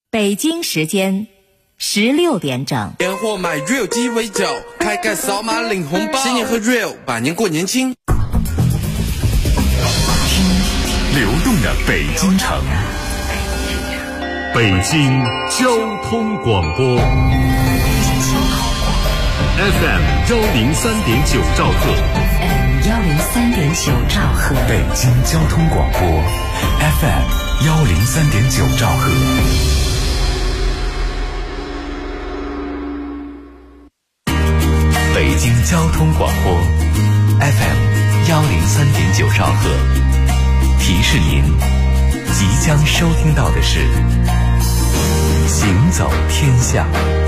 北京时间16点整。 年货买 Real 鸡尾酒，开盖扫码领红包，新年喝 Real， 百年过年轻。 流动的北京城，北京交通广播 FM 103.9兆赫 103.9兆赫， 北京交通广播 FM 103.9兆赫。北京交通广播 FM 103.9兆赫，提示您即将收听到的是行走天下。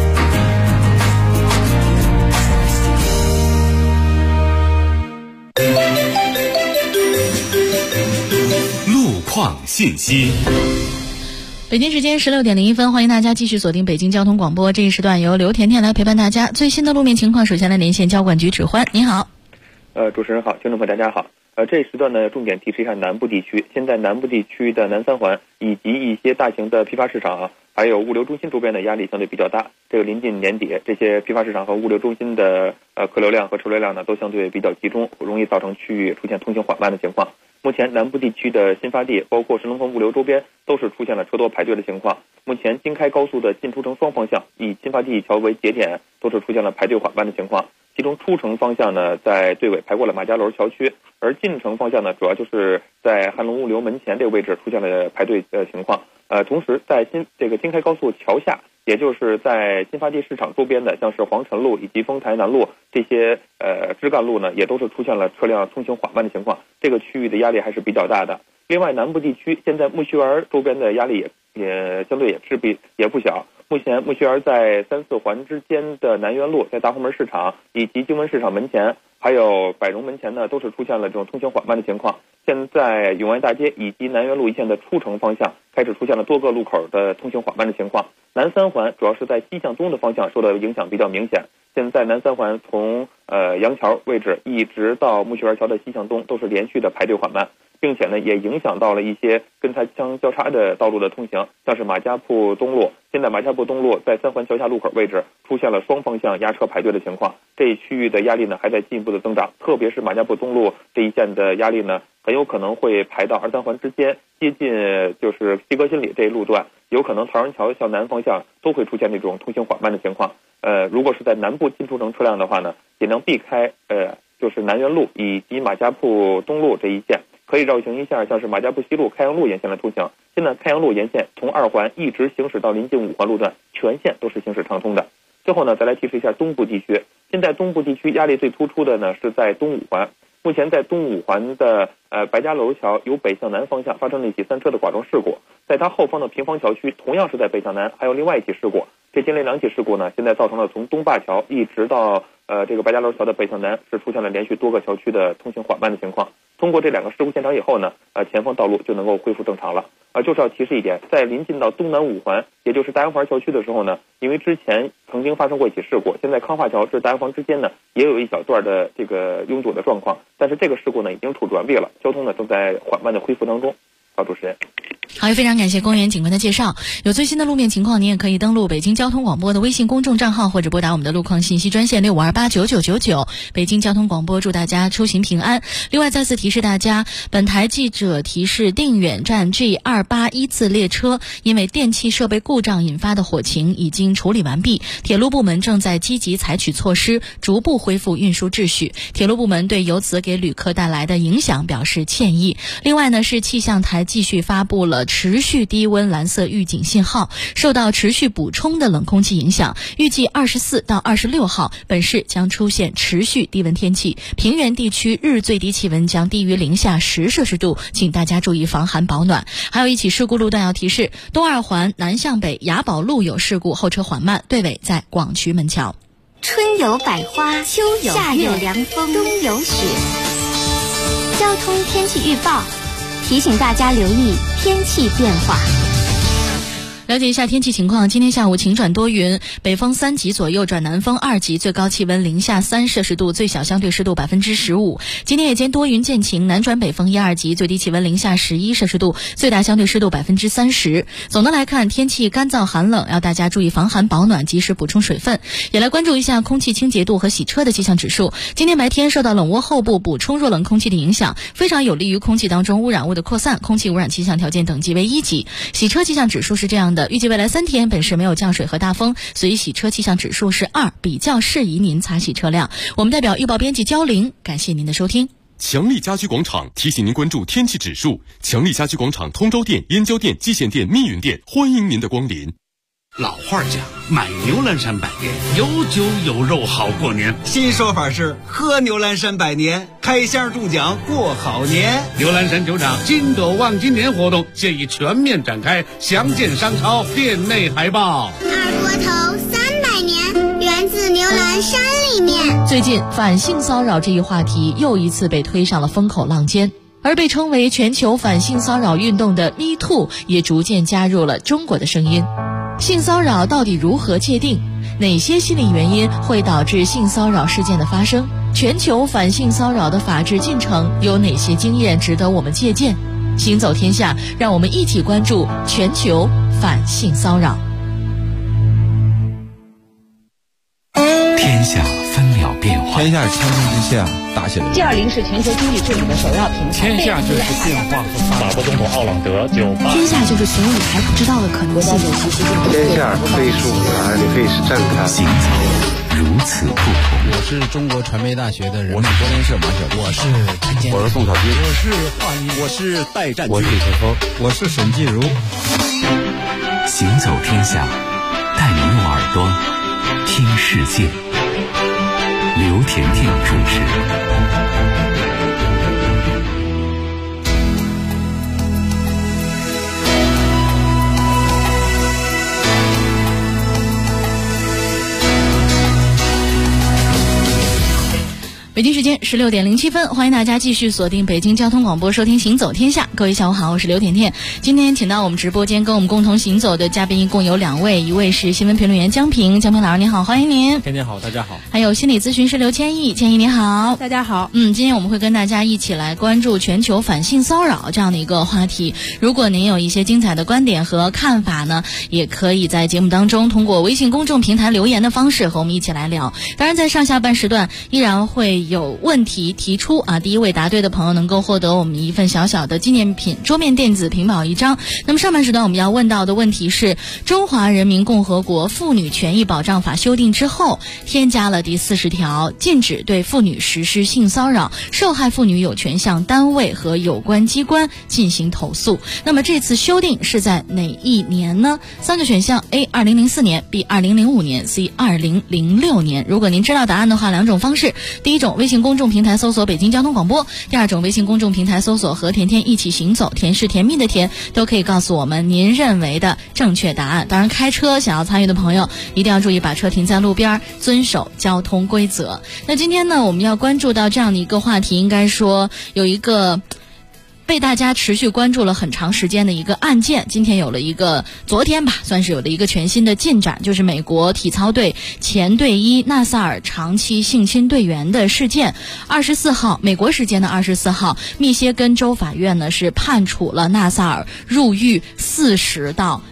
路况信息。 北京时间16点01分，欢迎大家继续锁定北京交通广播。这一时段由刘甜甜来陪伴大家。最新的路面情况，首先来连线交管局指挥。您好。 主持人好，听众朋友大家好。这一时段呢，重点提示一下南部地区。现在南部地区的南三环以及一些大型的批发市场还有物流中心周边的压力相对比较大。这个临近年底，这些批发市场和物流中心的客流量和车流量呢都相对比较集中，容易造成区域出现通行缓慢的情况。目前南部地区的新发地，包括神龙峰物流周边，都是出现了车多排队的情况。目前京开高速的进出城双方向，以新发地桥为节点，都是出现了排队缓慢的情况。其中出城方向呢，在队尾排过了马家楼桥区，而进城方向呢，主要就是在汉龙物流门前这个位置出现了排队的情况。同时在京开高速桥下，也就是在新发地市场周边的，像是黄辰路以及丰台南路这些支干路呢，也都是出现了车辆通行缓慢的情况。这个区域的压力还是比较大的。另外，南部地区现在木樨园周边的压力也相对也不小。目前木樨园在3、4环之间的南园路，在大红门市场以及经文市场门前，还有百荣门前呢，都是出现了这种通行缓慢的情况。现在永安大街以及南园路一线的出城方向开始出现了多个路口的通行缓慢的情况。南三环主要是在西向东的方向受到影响比较明显。现在南三环从杨桥位置一直到木樨园桥的西向东都是连续的排队缓慢，并且呢也影响到了一些跟它相交叉的道路的通行，像是马家铺东路。现在马家铺东路在3环桥下路口位置出现了双方向压车排队的情况，这一区域的压力呢还在进一步的增长，特别是马家铺东路这一线的压力呢很有可能会排到2、3环之间，接近就是西阁新里这一路段，有可能陶然桥向南方向都会出现这种通行缓慢的情况。如果是在南部进出城车辆的话呢，尽量避开就是南园路以及马家铺东路这一线，可以绕行一下像是马家铺西路、开阳路沿线来通行。现在开阳路沿线从2环一直行驶到临近5环路段，全线都是行驶畅通的。最后呢，再来提示一下东部地区。现在东部地区压力最突出的呢是在东5环。目前在东5环的白家楼桥由北向南方向发生了一起3车的剐撞事故，在它后方的平房桥区同样是在北向南还有另外一起事故。这接连2起事故呢，现在造成了从东坝桥一直到这个白家楼桥的北向南是出现了连续多个桥区的通行缓慢的情况。通过这2个事故现场以后呢，前方道路就能够恢复正常了。就是要提示一点，在临近到东南5环，也就是大洋房桥区的时候呢，因为之前曾经发生过一起事故，现在康化桥至大洋房之间呢也有一小段的这个拥堵的状况，但是这个事故呢已经处转危了，交通呢正在缓慢的恢复当中。好，主持人。 好，也非常感谢公园警官的介绍。有最新的路面情况，您也可以登录北京交通广播的微信公众账号，或者拨打我们的路况信息专线65289999。北京交通广播祝大家出行平安。另外再次提示大家，本台记者提示，定远站 G281次列车因为电气设备故障引发的火情已经处理完毕，铁路部门正在积极采取措施，逐步恢复运输秩序。铁路部门对由此给旅客带来的影响表示歉意。另外呢，是气象台继续发布了持续低温蓝色预警信号，受到持续补充的冷空气影响，预计24到26号本市将出现持续低温天气，平原地区日最低气温将低于零下10摄氏度，请大家注意防寒保暖。还有一起事故路段要提示，东2环南向北雅宝路有事故，后车缓慢，队尾在广渠门桥。 春有百花，秋有夏有凉风，冬有雪。交通天气预报提醒大家留意天气变化。 了解一下天气情况，今天下午晴转多云，北风3级左右转南风2级，最高气温零下3摄氏度，最小相对湿度15%。今天夜间多云见晴，南转北风1、2级，最低气温零下11摄氏度，最大相对湿度30%。总的来看，天气干燥寒冷，要大家注意防寒保暖，及时补充水分。也来关注一下空气清洁度和洗车的气象指数。今天白天受到冷涡后部补充弱冷空气的影响，非常有利于空气当中污染物的扩散，空气污染气象条件等级为1级。洗车气象指数是这样的，预计未来3天本市没有降水和大风，所以洗车气象指数是2，比较适宜您擦洗车辆。我们代表预报编辑焦玲，感谢您的收听。 强力家居广场提醒您关注天气指数。强力家居广场通州店、燕郊店、蓟县店、密云店，欢迎您的光临。 老话讲，买牛栏山百年，有酒有肉好过年。 新说法是喝牛栏山百年，开箱中奖过好年。 牛栏山酒厂金斗望金年活动现已全面展开，详见商超店内海报。 二锅头300年，源自牛栏山里面。 最近反性骚扰这一话题又一次被推上了风口浪尖，而被称为全球反性骚扰运动的 MeToo 也逐渐加入了中国的声音。性骚扰到底如何界定？哪些心理原因会导致性骚扰事件的发生？全球反性骚扰的法治进程有哪些经验值得我们借鉴？行走天下，让我们一起关注全球反性骚扰。 天下分秒变化， 天下是千层之下大写的。 G20是全球经济治理的首要平台。 天下就是变化和发展。法国总统奥朗德就天下就是所有你还不知道的可能性。 天下可以是舞台，也可以是站台。 行走如此不同。 我是中国传媒大学的人，我是柏林社马小弟， 我是陈建，我是宋小军， 我是华谊，我是戴占军， 我是李晨峰， 我是沈继如。 行走天下，带您用耳朵听世界。刘甜甜主持。 北京时间16点07分，欢迎大家继续锁定北京交通广播，收听行走天下。各位下午好，我是刘甜甜。今天请到我们直播间跟我们共同行走的嘉宾一共有2位，一位是新闻评论员江平，江平老师您好，欢迎您。 甜甜好，大家好。 还有心理咨询师刘千亿，千亿您好， 大家好。 今天我们会跟大家一起来关注全球反性骚扰这样的一个话题。如果您有一些精彩的观点和看法呢，也可以在节目当中通过微信公众平台留言的方式和我们一起来聊。当然在上下半时段依然会有问题提出啊，第一位答对的朋友能够获得我们一份小小的纪念品桌面电子屏保1张。那么上半时段我们要问到的问题是，中华人民共和国妇女权益保障法修订之后，添加了第40条，禁止对妇女实施性骚扰，受害妇女有权向单位和有关机关进行投诉。那么这次修订是在哪一年呢？3个选项 A 2004年 B 2005年 C 2006年。如果您知道答案的话，2种方式，第一种微信公众平台搜索北京交通广播，第2种微信公众平台搜索和甜甜一起行走，甜是甜蜜的甜，都可以告诉我们您认为的正确答案。当然开车想要参与的朋友一定要注意把车停在路边，遵守交通规则。那今天呢，我们要关注到这样的一个话题，应该说有一个被大家持续关注了很长时间的一个案件，今天有了一个，昨天吧算是有了一个全新的进展，就是美国体操队前队医纳萨尔长期性侵队员的事件。24号美国时间的24号，密歇根州法院呢是判处了纳萨尔入狱40到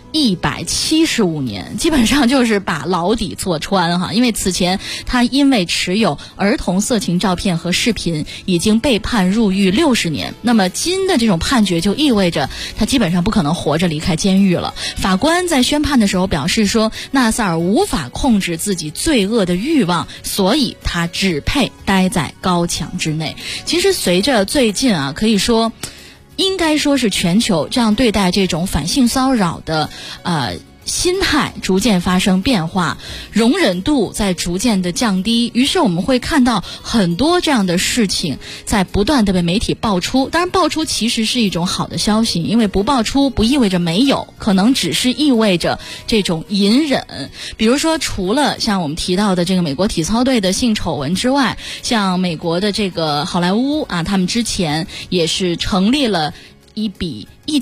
175年，基本上就是把牢底坐穿哈。因为此前他因为持有儿童色情照片和视频，已经被判入狱60年。那么新的这种判决就意味着他基本上不可能活着离开监狱了。法官在宣判的时候表示说，纳萨尔无法控制自己罪恶的欲望，所以他只配待在高墙之内。其实随着最近啊，可以说应该说是全球这样对待这种反性骚扰的心态逐渐发生变化，容忍度在逐渐的降低，于是我们会看到很多这样的事情在不断的被媒体爆出。当然爆出其实是一种好的消息，因为不爆出不意味着没有，可能只是意味着这种隐忍。比如说除了像我们提到的这个美国体操队的性丑闻之外，像美国的这个好莱坞啊，他们之前也是成立了一笔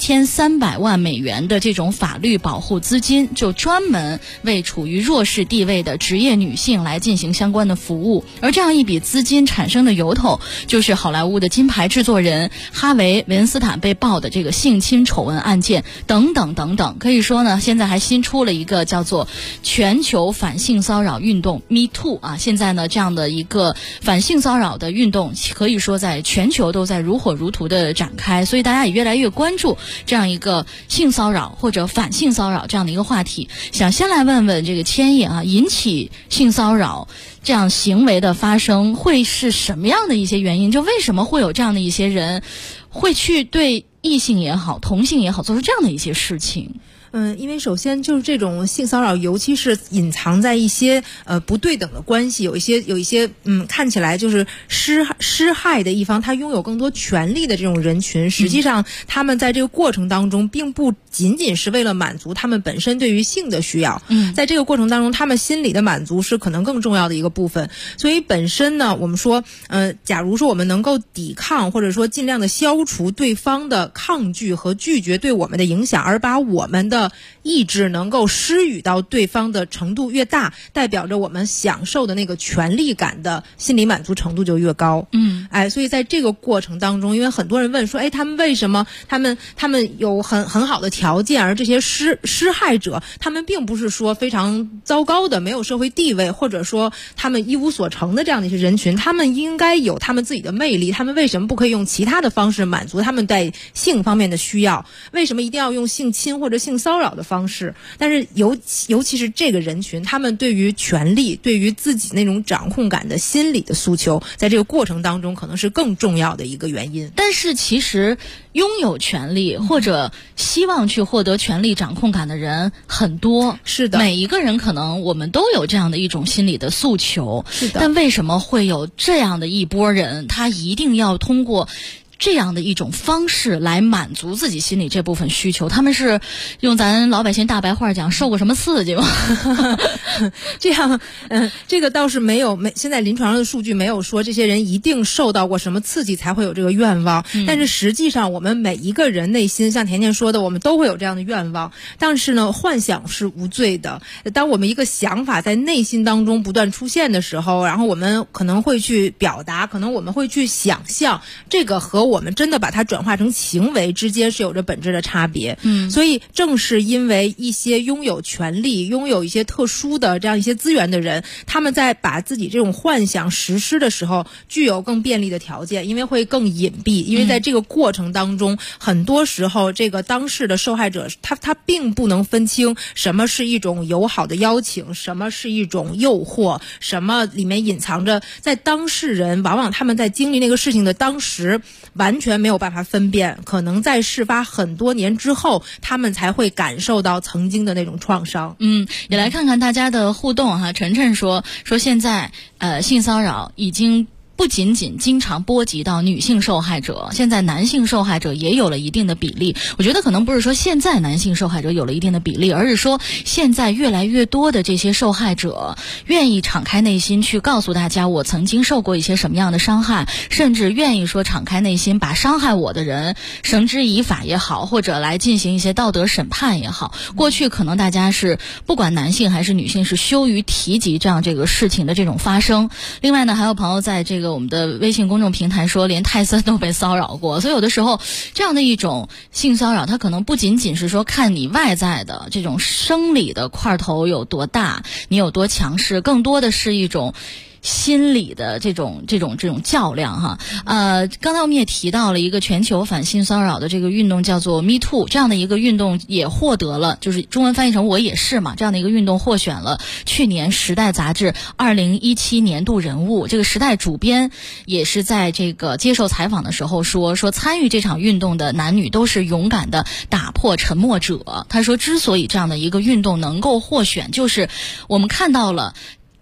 1300万美元的这种法律保护资金，就专门为处于弱势地位的职业女性来进行相关的服务。而这样一笔资金产生的由头，就是好莱坞的金牌制作人哈维·韦恩斯坦被曝的这个性侵丑闻案件等等等等。可以说呢，现在还新出了一个叫做全球反性骚扰运动 Me Too 啊。现在呢，这样的一个反性骚扰的运动可以说在全球都在如火如荼的展开，所以大家也越来越关注这样一个性骚扰或者反性骚扰这样的一个话题。想先来问问这个千叶啊，引起性骚扰这样行为的发生会是什么样的一些原因？就为什么会有这样的一些人会去对异性也好同性也好做出这样的一些事情？ 因为首先就是这种性骚扰，尤其是隐藏在一些不对等的关系，有一些看起来就是施害的一方，他拥有更多权利的这种人群，实际上他们在这个过程当中，并不仅仅是为了满足他们本身对于性的需要，在这个过程当中，他们心理的满足是可能更重要的一个部分。所以本身呢，我们说，假如说我们能够抵抗，或者说尽量的消除对方的抗拒和拒绝对我们的影响，而把我们的意志能够施予到对方的程度越大，代表着我们享受的那个权利感的心理满足程度就越高。所以在这个过程当中，因为很多人问说，他们为什么他们有很好的条件，而这些施害者他们并不是说非常糟糕的，没有社会地位，或者说他们一无所成的这样的一些人群，他们应该有他们自己的魅力，他们为什么不可以用其他的方式满足他们在性方面的需要？为什么一定要用性侵或者性骚扰的方式？但是尤其是这个人群，他们对于权利，对于自己那种掌控感的心理的诉求，在这个过程当中可能是更重要的一个原因。 但是其实拥有权利或者希望去获得权力掌控感的人很多， 是的， 每一个人可能我们都有这样的一种心理的诉求， 是的。 但为什么会有这样的一波人，他一定要通过这样的一种方式来满足自己心里这部分需求？他们是用咱老百姓大白话讲，受过什么刺激吗？ 这样，这个倒是没现在临床上的数据没有说这些人一定受到过什么刺激才会有这个愿望，但是实际上我们每一个人内心，像甜甜说的，我们都会有这样的愿望。但是呢，幻想是无罪的。当我们一个想法在内心当中不断出现的时候，然后我们可能会去表达，可能我们会去想象，这个和我们真的把它转化成行为之间是有着本质的差别。所以正是因为一些拥有权利、拥有一些特殊的这样一些资源的人，他们在把自己这种幻想实施的时候，具有更便利的条件，因为会更隐蔽。因为在这个过程当中，很多时候这个当事的受害者，他并不能分清什么是一种友好的邀请，什么是一种诱惑，什么里面隐藏着，在当事人往往他们在经历那个事情的当时完全没有办法分辨，可能在事发很多年之后，他们才会感受到曾经的那种创伤。 也来看看大家的互动哈。晨晨说现在性骚扰已经不仅仅经常波及到女性受害者，现在男性受害者也有了一定的比例。我觉得可能不是说现在男性受害者有了一定的比例，而是说现在越来越多的这些受害者愿意敞开内心去告诉大家我曾经受过一些什么样的伤害，甚至愿意说敞开内心把伤害我的人绳之以法也好，或者来进行一些道德审判也好。过去可能大家是不管男性还是女性是羞于提及这样这个事情的这种发生。另外呢，还有朋友在这个我们的微信公众平台说连泰森都被骚扰过。所以有的时候这样的一种性骚扰，它可能不仅仅是说看你外在的这种生理的块头有多大，你有多强势，更多的是一种心理的这种较量哈。刚才我们也提到了一个全球反性骚扰的这个运动叫做 Me Too， 这样的一个运动也获得了，就是中文翻译成我也是嘛，这样的一个运动获选了去年时代杂志2017年度人物。这个时代主编也是在这个接受采访的时候说参与这场运动的男女都是勇敢的打破沉默者。他说之所以这样的一个运动能够获选，就是我们看到了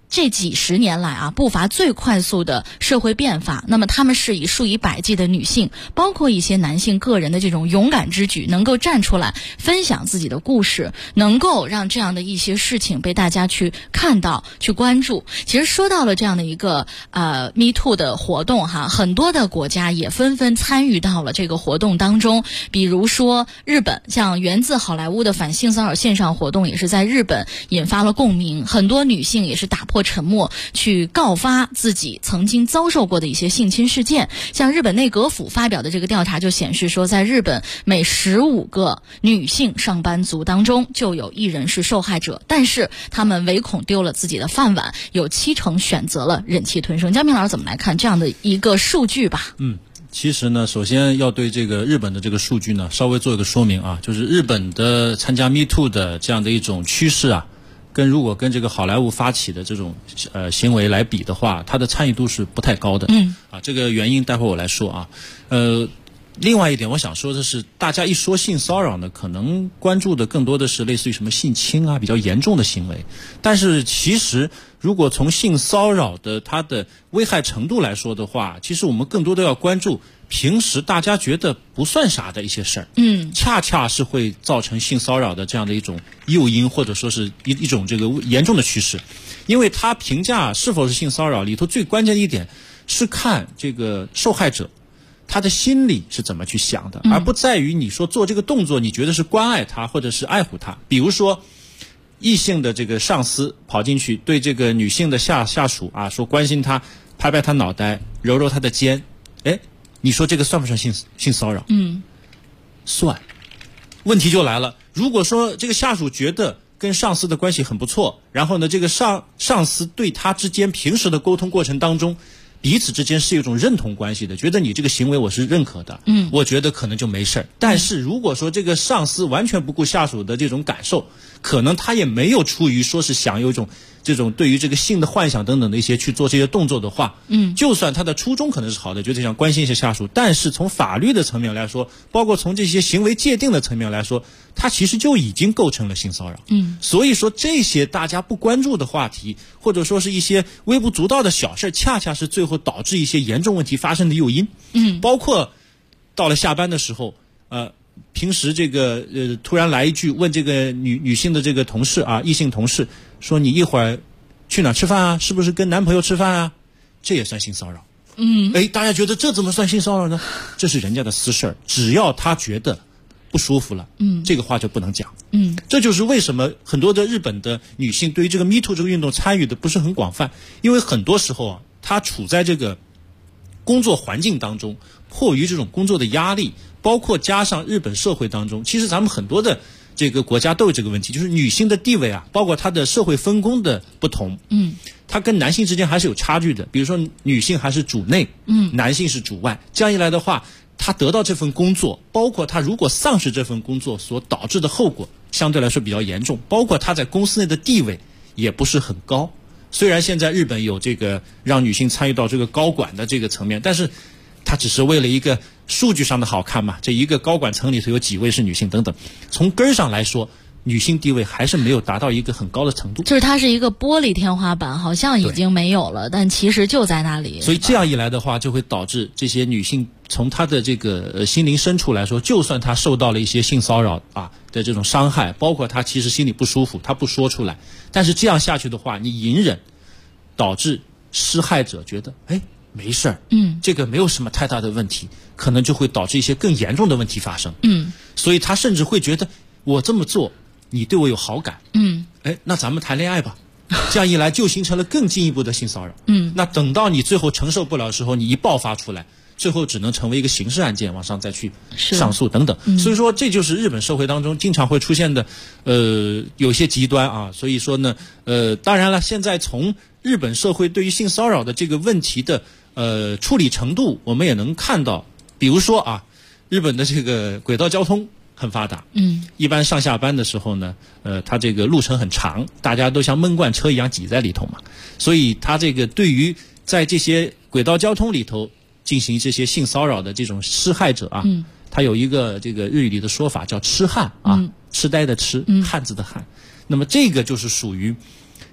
这几十年来啊，步伐最快速的社会变法，那么他们是以数以百计的女性，包括一些男性个人的这种勇敢之举，能够站出来分享自己的故事，能够让这样的一些事情被大家去看到、去关注。其实说到了这样的一个Me Too 的活动哈，很多的国家也纷纷参与到了这个活动当中。比如说日本，像源自好莱坞的反性骚扰线上活动，也是在日本引发了共鸣，很多女性也是打破沉默，去告发自己曾经遭受过的一些性侵事件。像日本内阁府发表的这个调查就显示说，在日本每15个女性上班族当中就有1人是受害者，但是他们唯恐丢了自己的饭碗，有70%选择了忍气吞声。江明老师怎么来看这样的一个数据吧？ 其实呢，首先要对这个日本的这个数据呢稍微做一个说明啊，就是日本的参加 Me Too 的这样的一种趋势啊，如果跟这个好莱坞发起的这种行为来比的话，它的参与度是不太高的。这个原因待会儿我来说啊。另外一点我想说的是，大家一说性骚扰呢，可能关注的更多的是类似于什么性侵啊，比较严重的行为。但是其实如果从性骚扰的它的危害程度来说的话，其实我们更多的要关注平时大家觉得不算啥的一些事儿，恰恰是会造成性骚扰的这样的一种诱因，或者说是一种这个严重的趋势。因为他评价是否是性骚扰里头最关键的一点是看这个受害者他的心理是怎么去想的，而不在于你说做这个动作你觉得是关爱他或者是爱护他。比如说异性的这个上司跑进去对这个女性的下属啊说关心他，拍拍他脑袋，揉揉他的肩，你说这个算不算性骚扰？算。问题就来了，如果说这个下属觉得跟上司的关系很不错，然后呢这个上司对他之间平时的沟通过程当中彼此之间是有一种认同关系的，觉得你这个行为我是认可的，我觉得可能就没事儿。但是如果说这个上司完全不顾下属的这种感受，可能他也没有出于说是想有一种这种对于这个性的幻想等等的一些去做这些动作的话，就算他的初衷可能是好的，觉得想关心一些下属，但是从法律的层面来说，包括从这些行为界定的层面来说，他其实就已经构成了性骚扰。所以说这些大家不关注的话题，或者说是一些微不足道的小事，恰恰是最后导致一些严重问题发生的诱因。包括到了下班的时候，平时这个突然来一句问这个女性的这个同事啊，异性同事说你一会儿去哪吃饭啊？是不是跟男朋友吃饭啊？这也算性骚扰。大家觉得这怎么算性骚扰呢？这是人家的私事儿，只要他觉得不舒服了，这个话就不能讲。这就是为什么很多的日本的女性对于这个 Me Too 这个运动参与的不是很广泛，因为很多时候啊，她处在这个工作环境当中，迫于这种工作的压力，包括加上日本社会当中，其实咱们很多的这个国家都有这个问题，就是女性的地位啊，包括她的社会分工的不同，她跟男性之间还是有差距的。比如说女性还是主内，男性是主外，这样一来的话，她得到这份工作，包括她如果丧失这份工作所导致的后果相对来说比较严重，包括她在公司内的地位也不是很高。虽然现在日本有这个让女性参与到这个高管的这个层面，但是它只是为了一个数据上的好看嘛，这一个高管层里头有几位是女性等等，从根儿上来说，女性地位还是没有达到一个很高的程度， 就是它是一个玻璃天花板，好像已经没有了，但其实就在那里。 所以这样一来的话，就会导致这些女性从她的这个心灵深处来说，就算她受到了一些性骚扰啊的这种伤害，包括她其实心里不舒服，她不说出来，但是这样下去的话，你隐忍，导致施害者觉得没事儿，这个没有什么太大的问题，可能就会导致一些更严重的问题发生。所以他甚至会觉得我这么做，你对我有好感，那咱们谈恋爱吧。这样一来就形成了更进一步的性骚扰。那等到你最后承受不了的时候，你一爆发出来，最后只能成为一个刑事案件，往上再去上诉等等。所以说这就是日本社会当中经常会出现的有些极端啊。所以说呢当然了，现在从日本社会对于性骚扰的这个问题的处理程度，我们也能看到，比如说啊，日本的这个轨道交通很发达，一般上下班的时候呢，它这个路程很长，大家都像闷罐车一样挤在里头嘛，所以它这个对于在这些轨道交通里头进行这些性骚扰的这种施害者啊，它有一个这个日语里的说法叫痴汉啊，痴呆的痴，汉字的汉。那么这个就是属于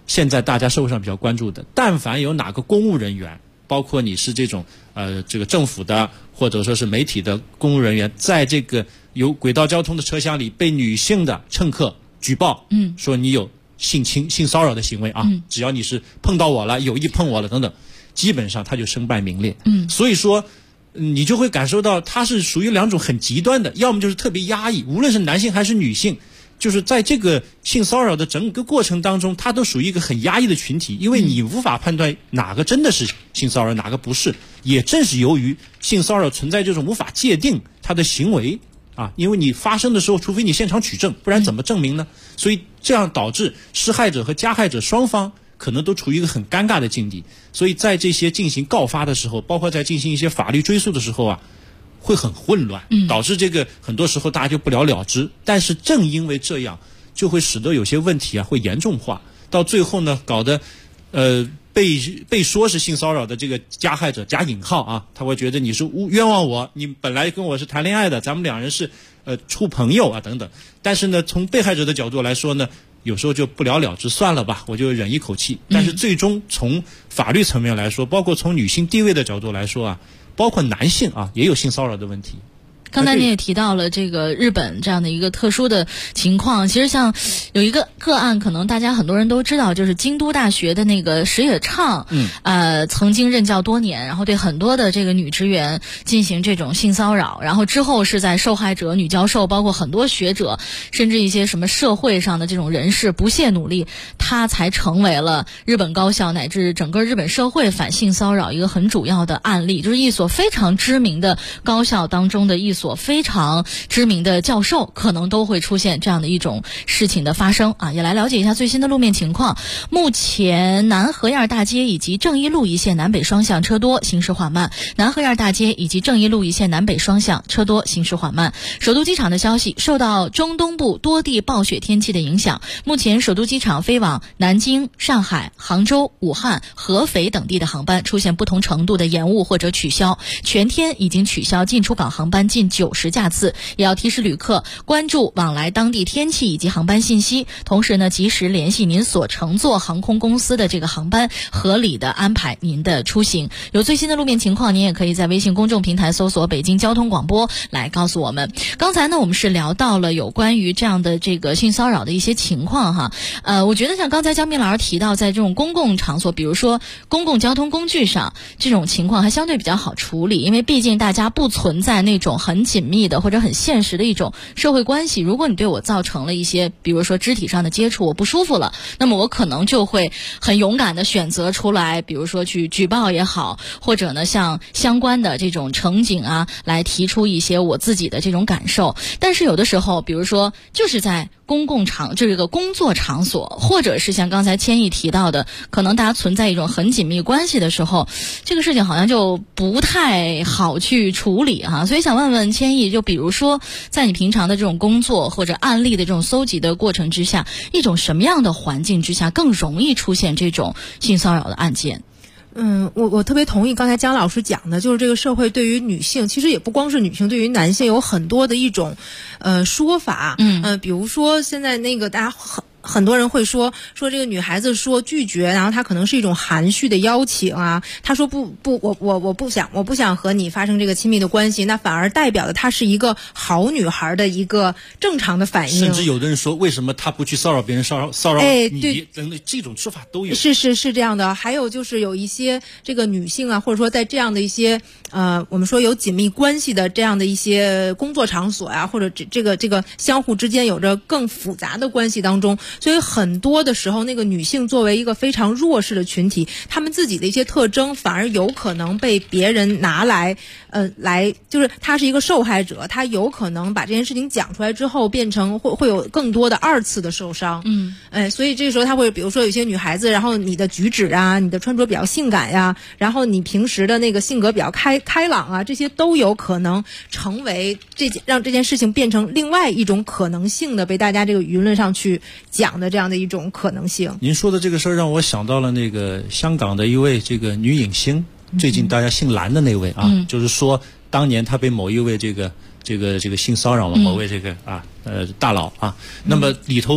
现在大家社会上比较关注的，但凡有哪个公务人员，包括你是这种这个政府的或者说是媒体的公务人员，在这个有轨道交通的车厢里被女性的乘客举报，说你有性骚扰的行为啊，只要你是碰到我了，有意碰我了等等，基本上他就身败名裂。所以说你就会感受到它是属于两种很极端的，要么就是特别压抑，无论是男性还是女性，就是在这个性骚扰的整个过程当中，它都属于一个很压抑的群体，因为你无法判断哪个真的是性骚扰，哪个不是。也正是由于性骚扰存在这种无法界定它的行为啊，因为你发生的时候，除非你现场取证，不然怎么证明呢？所以这样导致施害者和加害者双方可能都处于一个很尴尬的境地，所以在这些进行告发的时候，包括在进行一些法律追诉的时候啊，会很混乱，导致这个很多时候大家就不了了之。但是正因为这样，就会使得有些问题啊会严重化，到最后呢，搞得被说是性骚扰的这个加害者加引号啊，他会觉得你是冤枉我，你本来跟我是谈恋爱的，咱们两人是处朋友啊等等。但是呢，从被害者的角度来说呢，有时候就不了了之，算了吧，我就忍一口气。但是最终从法律层面来说，包括从女性地位的角度来说啊，包括男性啊也有性骚扰的问题。 刚才你也提到了这个日本这样的一个特殊的情况，其实像有一个个案，可能大家很多人都知道，就是京都大学的那个石野畅，曾经任教多年，然后对很多的这个女职员进行这种性骚扰，然后之后是在受害者女教授，包括很多学者，甚至一些什么社会上的这种人士不懈努力，他才成为了日本高校乃至整个日本社会反性骚扰一个很主要的案例，就是一所非常知名的高校当中的一所非常知名的教授，可能都会出现这样的一种事情的发生啊。也来了解一下最新的路面情况。目前南河沿大街以及正一路一线南北双向车多，行驶缓慢。南河沿大街以及正一路一线南北双向车多，行驶缓慢。首都机场的消息，受到中东部多地暴雪天气的影响，目前首都机场飞往南京、上海、杭州、武汉、合肥等地的航班出现不同程度的延误或者取消，全天已经取消进出港航班近90架次，也要提示旅客关注往来当地天气以及航班信息，同时呢，及时联系您所乘坐航空公司的这个航班，合理的安排您的出行。有最新的路面情况，您也可以在微信公众平台搜索北京交通广播来告诉我们。刚才呢，我们是聊到了有关于这样的这个性骚扰的一些情况哈，我觉得像刚才江斌老师提到，在这种公共场所，比如说公共交通工具上，这种情况还相对比较好处理，因为毕竟大家不存在那种很紧密的或者很现实的一种社会关系。如果你对我造成了一些比如说肢体上的接触，我不舒服了，那么我可能就会很勇敢的选择出来，比如说去举报也好，或者呢向相关的这种乘警啊来提出一些我自己的这种感受。但是有的时候比如说就是在这个工作场所，或者是像刚才千亿提到的，可能大家存在一种很紧密关系的时候，这个事情好像就不太好去处理哈。所以想问问千亿，就比如说在你平常的这种工作或者案例的这种搜集的过程之下，一种什么样的环境之下更容易出现这种性骚扰的案件？ 我特别同意刚才姜老师讲的，就是这个社会对于女性，其实也不光是女性，对于男性有很多的一种说法。比如说现在那个大家很多人会说这个女孩子说拒绝，然后她可能是一种含蓄的邀请啊，她说我不想和你发生这个亲密的关系，那反而代表的她是一个好女孩的一个正常的反应。 甚至有的人说，为什么她不去骚扰别人，骚扰你等等，这种说法都有。 是这样的。还有就是有一些这个女性啊，或者说在这样的一些我们说有紧密关系的这样的一些工作场所啊，或者这个相互之间有着更复杂的关系当中，所以很多的时候那个女性作为一个非常弱势的群体，她们自己的一些特征反而有可能被别人拿来就是她是一个受害者，她有可能把这件事情讲出来之后变成会有更多的二次的受伤。所以这个时候她会比如说有些女孩子，然后你的举止啊，你的穿着比较性感呀，然后你平时的那个性格比较开朗啊，这些都有可能成为让这件事情变成另外一种可能性的被大家这个舆论上去讲的这样的一种可能性。 您说的这个事儿让我想到了那个香港的一位这个女影星，最近大家姓蓝的那位啊，就是说当年她被某一位这个性骚扰了某位这个大佬啊，那么里头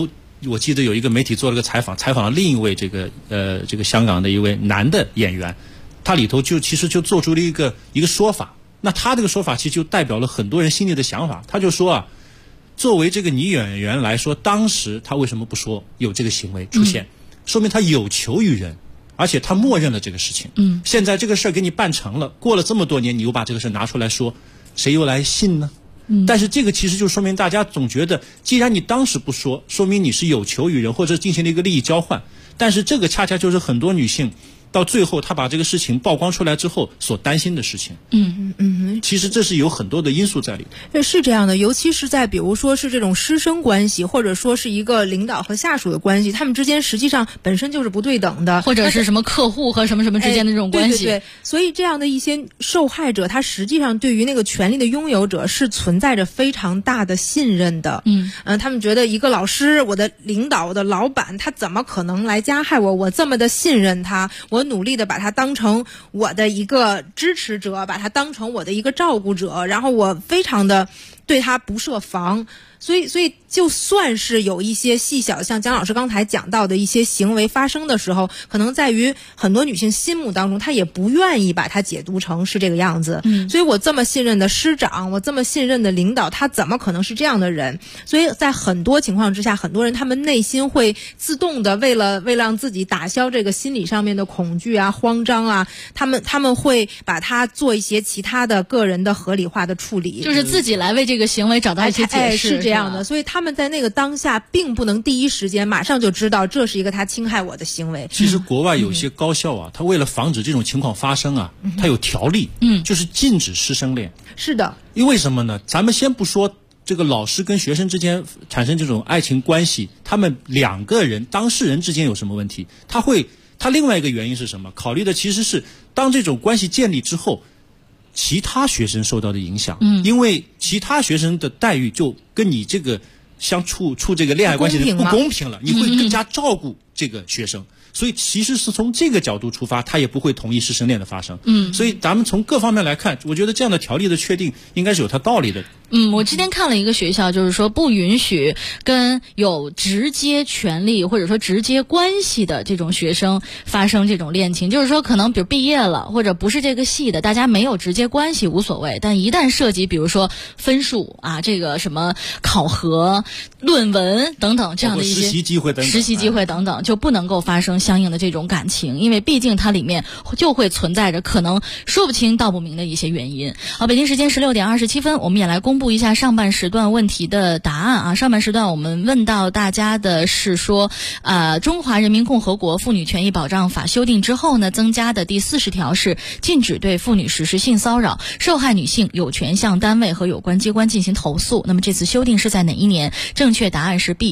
我记得有一个媒体做了个采访了另一位这个香港的一位男的演员，他里头其实就做出了一个说法。那他这个说法其实就代表了很多人心里的想法。他就说啊，作为这个女演员来说，当时他为什么不说有这个行为出现，说明他有求于人，而且他默认了这个事情。现在这个事儿给你办成了，过了这么多年，你又把这个事拿出来说，谁又来信呢？但是这个其实就说明大家总觉得，既然你当时不说，说明你是有求于人，或者进行了一个利益交换。但是这个恰恰就是很多女性到最后她把这个事情曝光出来之后所担心的事情。其实这是有很多的因素在里头。 是这样的，尤其是在比如说是这种师生关系，或者说是一个领导和下属的关系，他们之间实际上本身就是不对等的， 或者是什么客户和什么什么之间的这种关系。 对，所以这样的一些受害者，他实际上对于那个权利的拥有者是存在着非常大的信任的。他们觉得一个老师，我的领导，我的老板，他怎么可能来加害我？我这么的信任他，我努力的把他当成我的一个支持者，把他当成我的一个照顾者，然后我非常的对他不设防。所以就算是有一些细小，像姜老师刚才讲到的一些行为发生的时候，可能在于很多女性心目当中，她也不愿意把它解读成是这个样子。所以我这么信任的师长，我这么信任的领导，他怎么可能是这样的人？所以在很多情况之下，很多人他们内心会自动的为了让自己打消这个心理上面的恐惧啊、慌张啊，他们会把它做一些其他的个人的合理化的处理， 就是自己来为这个行为找到一些解释。 是这样的，所以他们在那个当下并不能第一时间马上就知道这是一个他侵害我的行为。 其实国外有些高校啊，他为了防止这种情况发生啊，他有条例，就是禁止师生恋。是的，因为什么呢？咱们先不说这个老师跟学生之间产生这种爱情关系，他们两个人当事人之间有什么问题？他另外一个原因是什么？考虑的其实是当这种关系建立之后，其他学生受到的影响。因为其他学生的待遇就跟你这个相处这个恋爱关系的不公平了，你会更加照顾这个学生。所以其实是从这个角度出发，他也不会同意师生恋的发生。所以咱们从各方面来看，我觉得这样的条例的确定应该是有它道理的。 我之前看了一个学校，就是说不允许跟有直接权利或者说直接关系的这种学生发生这种恋情。就是说可能比如毕业了或者不是这个系的，大家没有直接关系无所谓，但一旦涉及比如说分数啊，这个什么考核、论文等等这样的一些实习机会等等， 就不能够发生相应的这种感情，因为毕竟它里面就会存在着可能说不清道不明的一些原因。好，北京时间16点27分，我们也来公布一下上半时段问题的答案啊。上半时段我们问到大家的是说，中华人民共和国妇女权益保障法修订之后呢，增加的第40条是禁止对妇女实施性骚扰，受害女性有权向单位和有关机关进行投诉。那么这次修订是在哪一年？正确答案是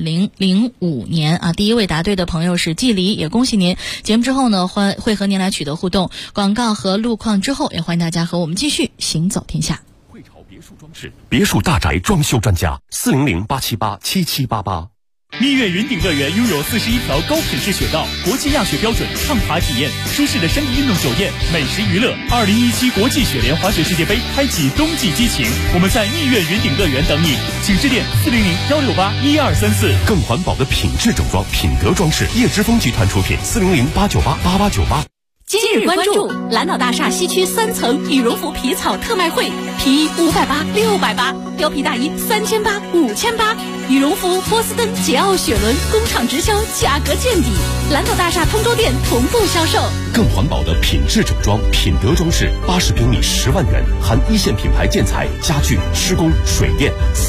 B，2005年啊。第一位答对的朋友是季离，也恭喜您。节目之后呢，会和您来取得互动。广告和路况之后，也欢迎大家和我们继续行走天下。 汇潮别墅装饰，别墅大宅装修专家，400-878-7788。 蜜月云顶乐园拥有41条高品质雪道，国际亚雪标准，畅滑体验，舒适的山地运动酒店，美食娱乐。2017国际雪联滑雪世界杯开启冬季激情，我们在蜜月云顶乐园等你，请致电400-168-1234。 更环保的品质整装，品德装饰，叶之峰集团出品，400-898-8898。 今日关注蓝岛大厦西区3层羽绒服皮草特卖会，皮衣580、680，貂皮大衣3800、5800，羽绒服波司登、捷奥雪伦工厂直销，价格见底。蓝岛大厦通州店同步销售。 更环保的品质整装，品德装饰，80平米10万元，含一线品牌建材、家具、施工、水电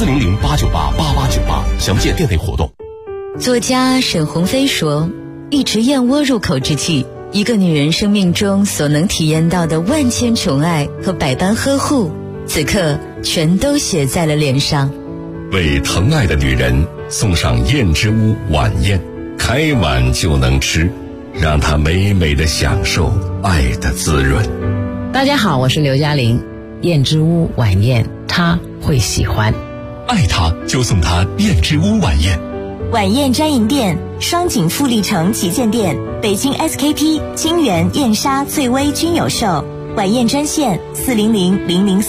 ，400-898-8898，详见店内活动。 作家沈鸿飞说，一池燕窝入口之际，一个女人生命中所能体验到的万千宠爱和百般呵护，此刻全都写在了脸上。 为疼爱的女人送上燕之屋晚宴，开碗就能吃，让她美美的享受爱的滋润。 大家好，我是刘嘉玲，燕之屋晚宴她会喜欢， 爱她就送她燕之屋晚宴。 晚宴专营店：双井富力城旗舰店、北京 SKP、金源、燕莎、翠微均有售。晚宴专线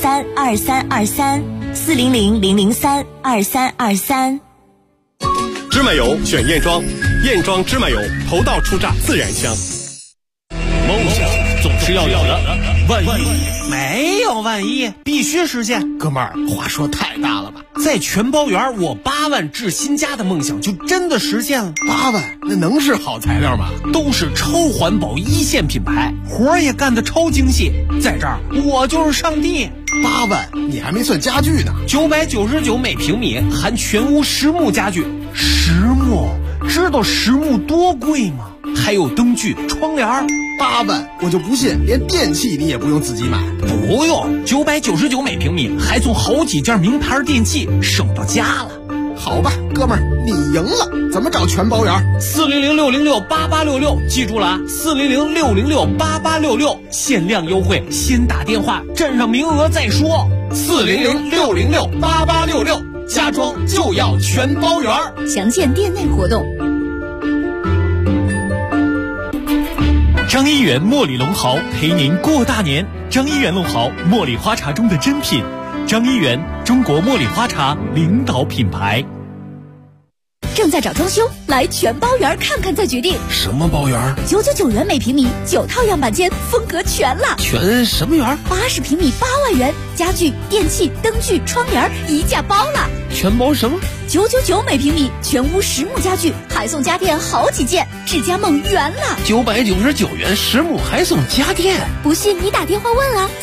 400-003-2323，400-003-2323。 芝麻油选燕庄，燕庄芝麻油头道初榨自然香。 梦想总是要有的，万一没有万一，必须实现。哥们儿，话说太大了吧？在全包园，我8万置新家的梦想就真的实现了。 8万，那能是好材料吗？ 都是超环保1线品牌，活儿也干得超精细。在这儿，我就是上帝。 8万，你还没算家具呢。 999每平米，含全屋实木家具。实木，知道实木多贵吗？还有灯具、窗帘。 8万，我就不信连电器你也不用自己买。 不用，999每平米，还送好几件名牌电器，省到家了。 好吧，哥们儿，你赢了。怎么找全包园 ？400-606-8866，记住了啊！400-606-8866，限量优惠，先打电话，占上名额再说。400-606-8866，家装就要全包园。 详见店内活动。 张一元茉莉龙豪陪您过大年。张一元龙豪，茉莉花茶中的珍品。张一元，中国茉莉花茶领导品牌。 正在找装修，来全包园看看再决定。 什么包园 ？999元每平米，9套样板间，风格全了。 全什么园 ？80平米8万元，家具、电器、灯具、窗帘一价包了。 全包什么 ？999每平米，全屋实木家具，还送家电好几件，置家梦圆了。 999元实木还送家电， 不信你打电话问啊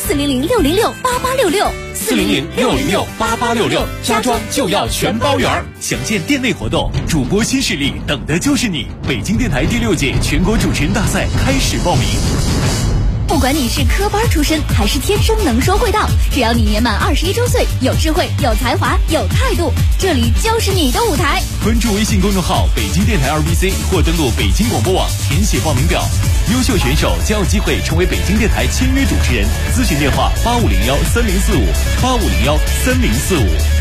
，400-606-8866，400-606-8866，家装就要全包园。想见店内活动，主播新势力等的就是你。北京电台第6届全国主持人大赛开始报名。 不管你是科班出身还是天生能说会道，只要你年满21周岁，有智慧、有才华、有态度，这里就是你的舞台。 关注微信公众号北京电台2BC 或登录北京广播网填写报名表，优秀选手将有机会成为北京电台签约主持人。咨询电话8501-3045，8501-3045。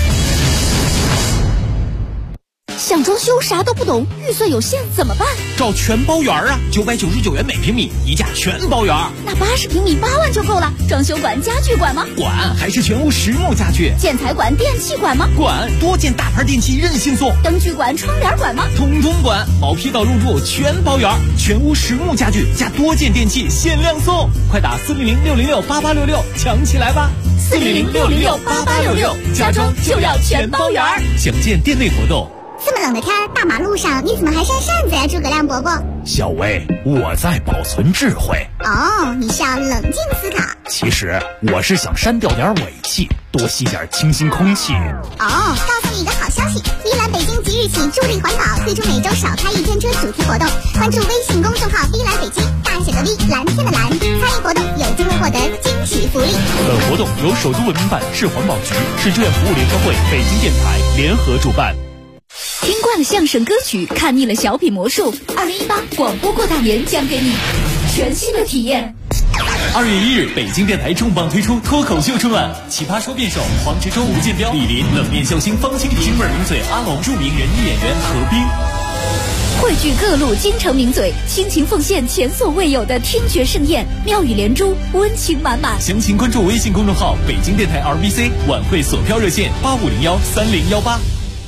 想装修啥都不懂，预算有限怎么办？ 找全包园啊！999元每平米，一价全包园。 那80平米8万就够了。装修管、家具管吗？ 管，还是全屋实木家具。 建材管、电器管吗？ 管，多件大牌电器任性送。 灯具管、窗帘管吗？ 统统管，毛坯到入住全包园，全屋实木家具加多件电器限量送。快打400-606-8866，抢起来吧 ！400-606-8866，家装就要全包园。 想见店内活动。 这么冷的天，大马路上你怎么还扇扇子呀，诸葛亮伯伯？ 小薇，我在保存智慧。 哦，你是要冷静思考。 其实我是想删掉点尾气，多吸点清新空气。 哦，告诉你一个好消息，碧蓝北京即日起助力环保，推出每周少开1天车主题活动。关注微信公众号碧蓝北京，大写的 V， 蓝天的蓝，参与活动有机会获得惊喜福利。 本活动由首都文明办、市环保局、市志愿服务联合会、北京电台联合主办。 听惯了相声歌曲，看腻了小品魔术，2018广播过大年将给你全新的体验。 2月1日，北京电台重磅推出脱口秀春晚，奇葩说辩手黄执中、吴建彪、李林，冷面笑星方清平，京味名嘴阿龙，著名人艺演员何冰， 汇聚各路京城名嘴，倾情奉献前所未有的听觉盛宴，妙语连珠，温情满满。 详情关注微信公众号北京电台 RBC， 晚会索票热线8501-3018。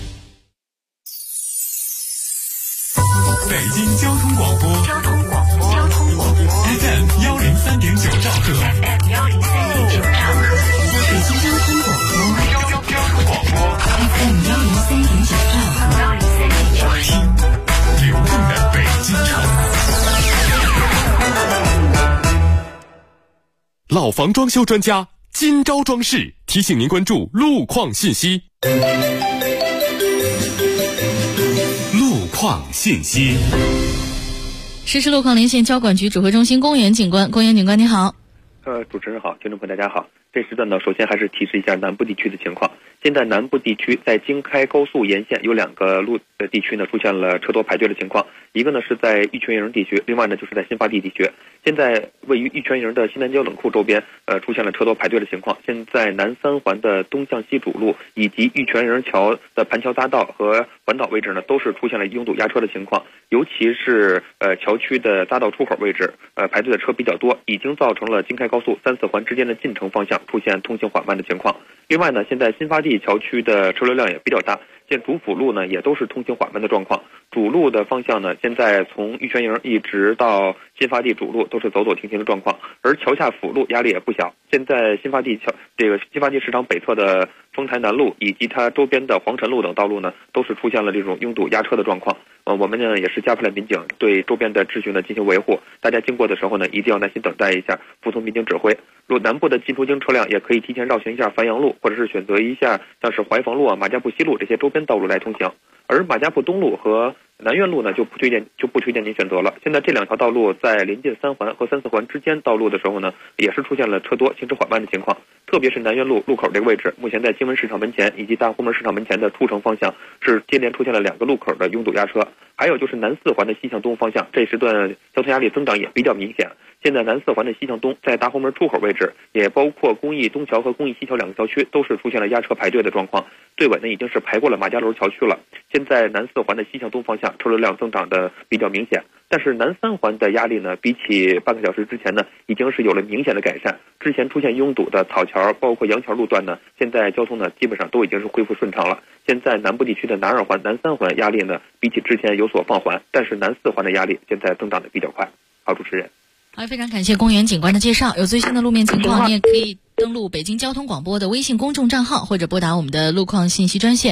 北京交通广播FM 103.9兆赫，北京交通广播FM 103.9兆赫，听流动的北京城。老房装修专家今朝装饰提醒您关注路况信息。况信息， 实时路况连线交管局指挥中心公园警官，公园警官你好。 主持人好，听众朋友大家好。这时段呢，首先还是提示一下南部地区的情况。现在南部地区在京开高速沿线有2个路的地区呢出现了车多排队的情况，一个呢是在玉泉营地区，另外呢就是在新发地地区。现在位于玉泉营的西南郊冷库周边出现了车多排队的情况。现在南3环的东向西主路以及玉泉营桥的盘桥大道和环岛位置呢都是出现了拥堵压车的情况，尤其是桥区的大道出口位置排队的车比较多，已经造成了京开高速3、4环之间的进城方向出现通行缓慢的情况。另外呢，现在新发地桥区的车流量也比较大， 现主辅路呢也都是通行缓慢的状况。主路的方向呢，现在从玉泉营一直到新发地主路都是走走停停的状况，而桥下辅路压力也不小。现在新发地市场北侧的丰台南路以及它周边的黄辰路等道路呢，都是出现了这种拥堵压车的状况。我们呢也是加派了民警对周边的秩序呢进行维护，大家经过的时候呢一定要耐心等待一下，服从民警指挥。路南部的进出京车辆也可以提前绕行一下繁阳路，或者是选择一下像是怀房路啊、马家铺西路这些周边道路来通行。而马家铺东路和南苑路呢就不推荐您选择了。现在这两条道路在临近三环和三四环之间道路的时候呢，也是出现了车多行驶缓慢的情况。特别是南苑路路口这个位置，目前在金文市场门前以及大红门市场门前的出城方向是接连出现了2个路口的拥堵压车。还有就是南四环的西向东方向，这时段交通压力增长也比较明显。现在南四环的西向东，在大红门出口位置，也包括公益东桥和公益西桥2个桥区，都是出现了压车排队的状况。最晚呢已经是排过了马家楼桥区了。现在南四环的西向东方向车流量增长的比较明显，但是南三环的压力呢，比起半个小时之前呢，已经是有了明显的改善。之前出现拥堵的草桥，包括杨桥路段呢，现在交通呢基本上都已经是恢复顺畅了。现在南部地区的南二环、南三环压力呢，比起之前有所放缓，但是南四环的压力现在增长的比较快。好，主持人。 好，非常感谢公园警官的介绍。有最新的路面情况，你也可以登录北京交通广播的微信公众账号，或者拨打我们的路况信息专线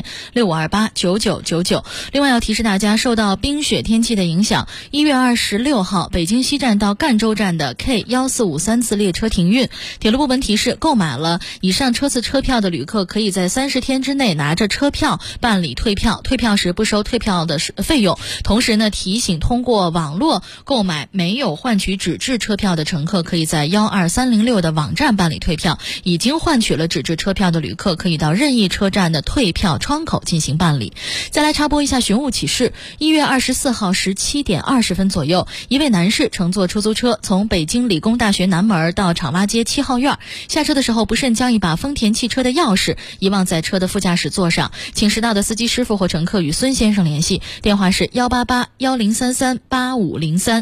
65289999。另外要提示大家，受到冰雪天气的影响，1月26号北京西站到赣州站的 K1453次列车停运。铁路部门提示，购买了以上车次车票的旅客可以在30天之内拿着车票办理退票，退票时不收退票的费用。同时呢，提醒通过网络购买没有换取纸质车票的乘客，可以在12306的网站办理退票。已经换取了纸质车票的旅客，可以到任意车站的退票窗口进行办理。再来插播一下寻物启事：1月24号17点20分左右，一位男士乘坐出租车从北京理工大学南门到厂洼街7号院，下车的时候不慎将一把丰田汽车的钥匙遗忘在车的副驾驶座上，请识到的司机师傅或乘客与孙先生联系，电话是18810338503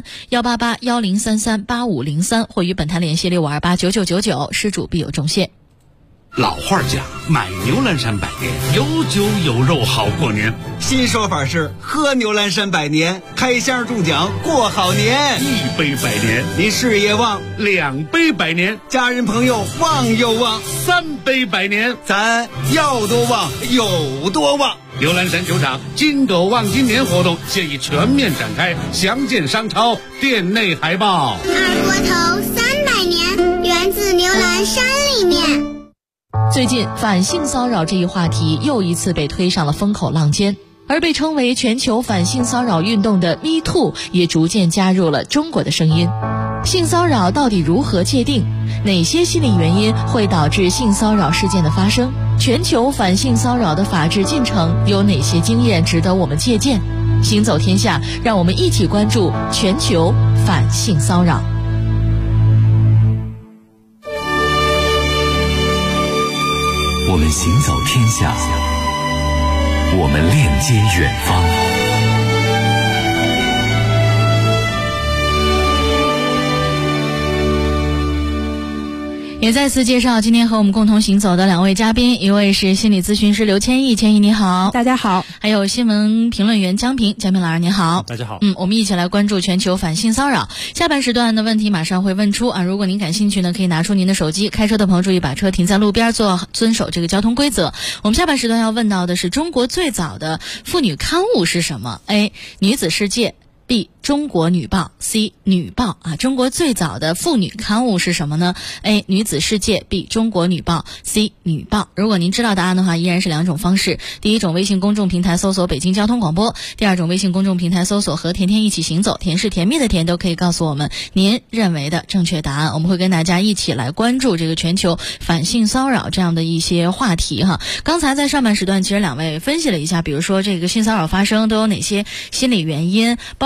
18810338503，或与本台联系65289999，失主必有重谢。 老话讲，买牛栏山百年，有酒有肉好过年。 新说法是喝牛栏山百年，开箱中奖过好年。 1杯百年， 你事业旺 ；2杯百年， 家人朋友旺又旺 ；3杯百年， 咱要多旺有多旺。 牛栏山酒厂金斗旺今年活动现已全面展开，详见商超店内海报。 二锅头300年，源自牛栏山里面。 最近反性骚扰这一话题又一次被推上了风口浪尖，而被称为全球反性骚扰运动的 Me Too 也逐渐加入了中国的声音。性骚扰到底如何界定？哪些心理原因会导致性骚扰事件的发生？全球反性骚扰的法治进程有哪些经验值得我们借鉴？行走天下，让我们一起关注全球反性骚扰。 我们行走天下，我们链接远方。 也再次介绍今天和我们共同行走的2位嘉宾，一位是心理咨询师刘千亿，千亿你好。 大家好。 还有新闻评论员江平，江平老师你好。 大家好。 我们一起来关注全球反性骚扰。下半时段的问题马上会问出啊，如果您感兴趣呢，可以拿出您的手机，开车的朋友注意把车停在路边，遵守这个交通规则。我们下半时段要问到的是中国最早的妇女刊物是什么 ？A. 女子世界。B. 中国女报 C. 女报啊，中国最早的妇女刊物是什么呢？ A. 女子世界 B. 中国女报 C. 女报。如果您知道答案的话，依然是2种方式。第一种，微信公众平台搜索北京交通广播；第二种，微信公众平台搜索和甜甜一起行走，甜是甜蜜的甜，都可以告诉我们您认为的正确答案。我们会跟大家一起来关注这个全球反性骚扰这样的一些话题哈。刚才在上半时段，其实2位分析了一下，比如说这个性骚扰发生都有哪些心理原因，包括在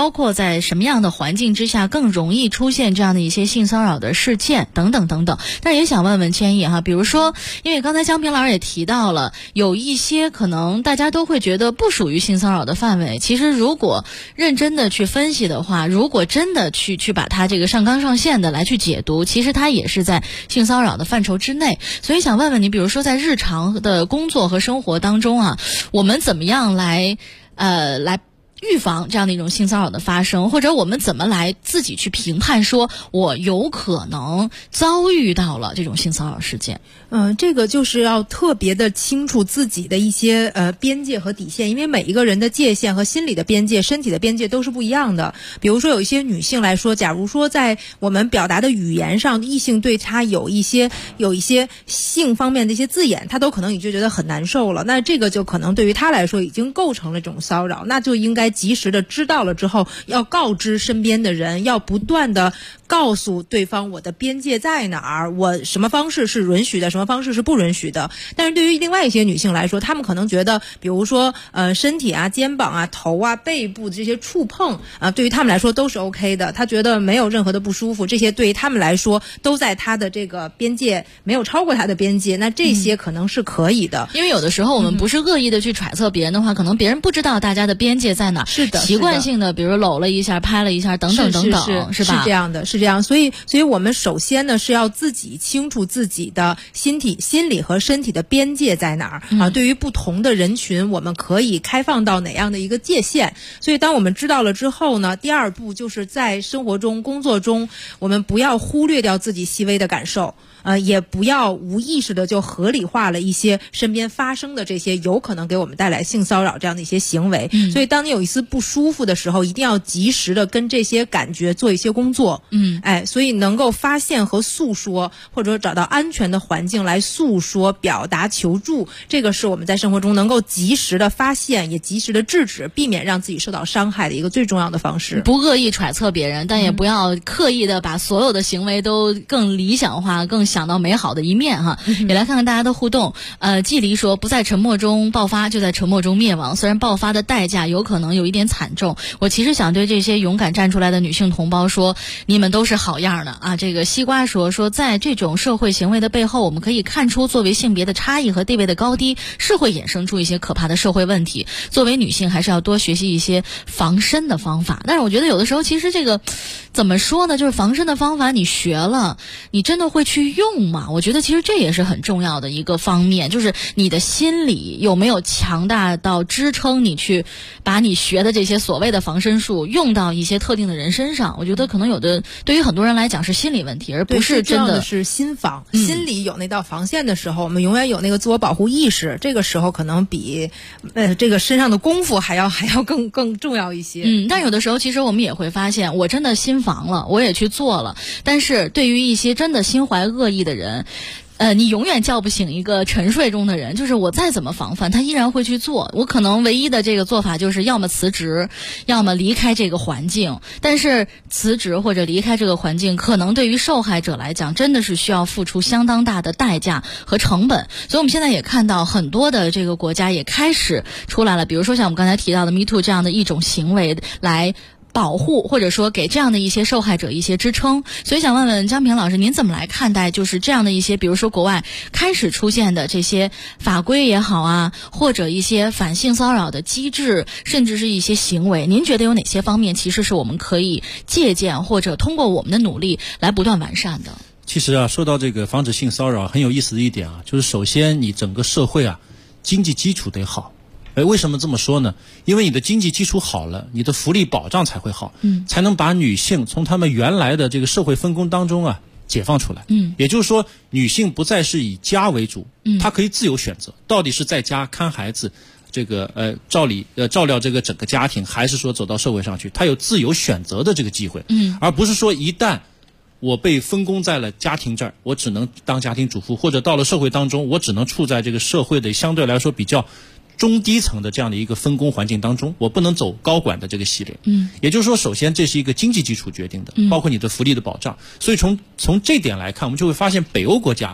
在什么样的环境之下更容易出现这样的一些性骚扰的事件等等等等。但是也想问问千亿哈，比如说，因为刚才江平老师也提到了，有一些可能大家都会觉得不属于性骚扰的范围，其实如果认真的去分析的话，如果真的去把它这个上纲上线的来去解读，其实它也是在性骚扰的范畴之内。所以想问问你，比如说在日常的工作和生活当中啊，我们怎么样来预防这样的一种性骚扰的发生，或者我们怎么来自己去评判说我有可能遭遇到了这种性骚扰事件？ 这个就是要特别的清楚自己的一些边界和底线，因为每一个人的界限和心理的边界、身体的边界都是不一样的。比如说有一些女性来说，假如说在我们表达的语言上，异性对她有一些性方面的一些字眼，她都可能已经觉得很难受了，那这个就可能对于她来说已经构成了这种骚扰，那就应该及时的知道了之后，要告知身边的人，要不断的告诉对方我的边界在哪儿，我什么方式是允许的，什么方式是不允许的。但是对于另外一些女性来说，她们可能觉得比如说身体啊、肩膀啊、头啊、背部这些触碰啊，对于她们来说都是 OK 的，她觉得没有任何的不舒服，这些对于她们来说都在她的这个边界，没有超过她的边界，那这些可能是可以的。 因为有的时候我们不是恶意的去揣测别人的话，可能别人不知道大家的边界在哪， 是的， 习惯性的比如搂了一下、拍了一下等等等等，是吧？ 是这样的，是这样。所以我们首先呢是要自己清楚自己的心理和身体的边界在哪儿啊。对于不同的人群，我们可以开放到哪样的一个界限。所以当我们知道了之后呢，第二步就是在生活中、工作中，我们不要忽略掉自己细微的感受。也不要无意识的就合理化了一些身边发生的这些有可能给我们带来性骚扰这样的一些行为。所以当你有一丝不舒服的时候，一定要及时的跟这些感觉做一些工作。所以能够发现和诉说，或者找到安全的环境来诉说、表达、求助，这个是我们在生活中能够及时的发现，也及时的制止，避免让自己受到伤害的一个最重要的方式。 不恶意揣测别人，但也不要刻意的把所有的行为都更理想化、更想到美好的一面哈。也来看看大家的互动。季离说，不在沉默中爆发，就在沉默中灭亡。虽然爆发的代价有可能有一点惨重，我其实想对这些勇敢站出来的女性同胞说，你们都是好样的啊！这个西瓜说，在这种社会行为的背后，我们可以看出作为性别的差异和地位的高低是会衍生出一些可怕的社会问题。作为女性还是要多学习一些防身的方法。但是我觉得有的时候其实这个怎么说呢，就是防身的方法你学了，你真的会去用吗？我觉得其实这也是很重要的一个方面，就是你的心理有没有强大到支撑你去把你学的这些所谓的防身术用到一些特定的人身上。我觉得可能有的对于很多人来讲是心理问题，而不是真的是心防。心里有那道防线的时候，我们永远有那个自我保护意识，这个时候可能比这个身上的功夫还要更重要一些。 但有的时候其实我们也会发现，我真的心防了，我也去做了，但是对于一些真的心怀恶意的人，你永远叫不醒一个沉睡中的人，就是我再怎么防范，他依然会去做。我可能唯一的这个做法就是要么辞职，要么离开这个环境。但是辞职或者离开这个环境，可能对于受害者来讲，真的是需要付出相当大的代价和成本。所以我们现在也看到很多的这个国家也开始出来了，比如说像我们刚才提到的 MeToo 这样的一种行为来保护，或者说给这样的一些受害者一些支撑。所以想问问江平老师，您怎么来看待就是这样的一些比如说国外开始出现的这些法规也好啊，或者一些反性骚扰的机制，甚至是一些行为，您觉得有哪些方面其实是我们可以借鉴或者通过我们的努力来不断完善的？ 其实说到这个防止性骚扰，很有意思的一点就是首先你整个社会经济基础得好。为什么这么说呢？因为你的经济基础好了，你的福利保障才会好，才能把女性从她们原来的这个社会分工当中解放出来。也就是说，女性不再是以家为主，她可以自由选择，到底是在家看孩子，这个照料这个整个家庭，还是说走到社会上去，她有自由选择的这个机会。而不是说一旦我被分工在了家庭这儿，我只能当家庭主妇，或者到了社会当中，我只能处在这个社会的相对来说比较中低层的这样的一个分工环境当中，我不能走高管的这个系列。也就是说，首先这是一个经济基础决定的，包括你的福利的保障。所以从这点来看，我们就会发现北欧国家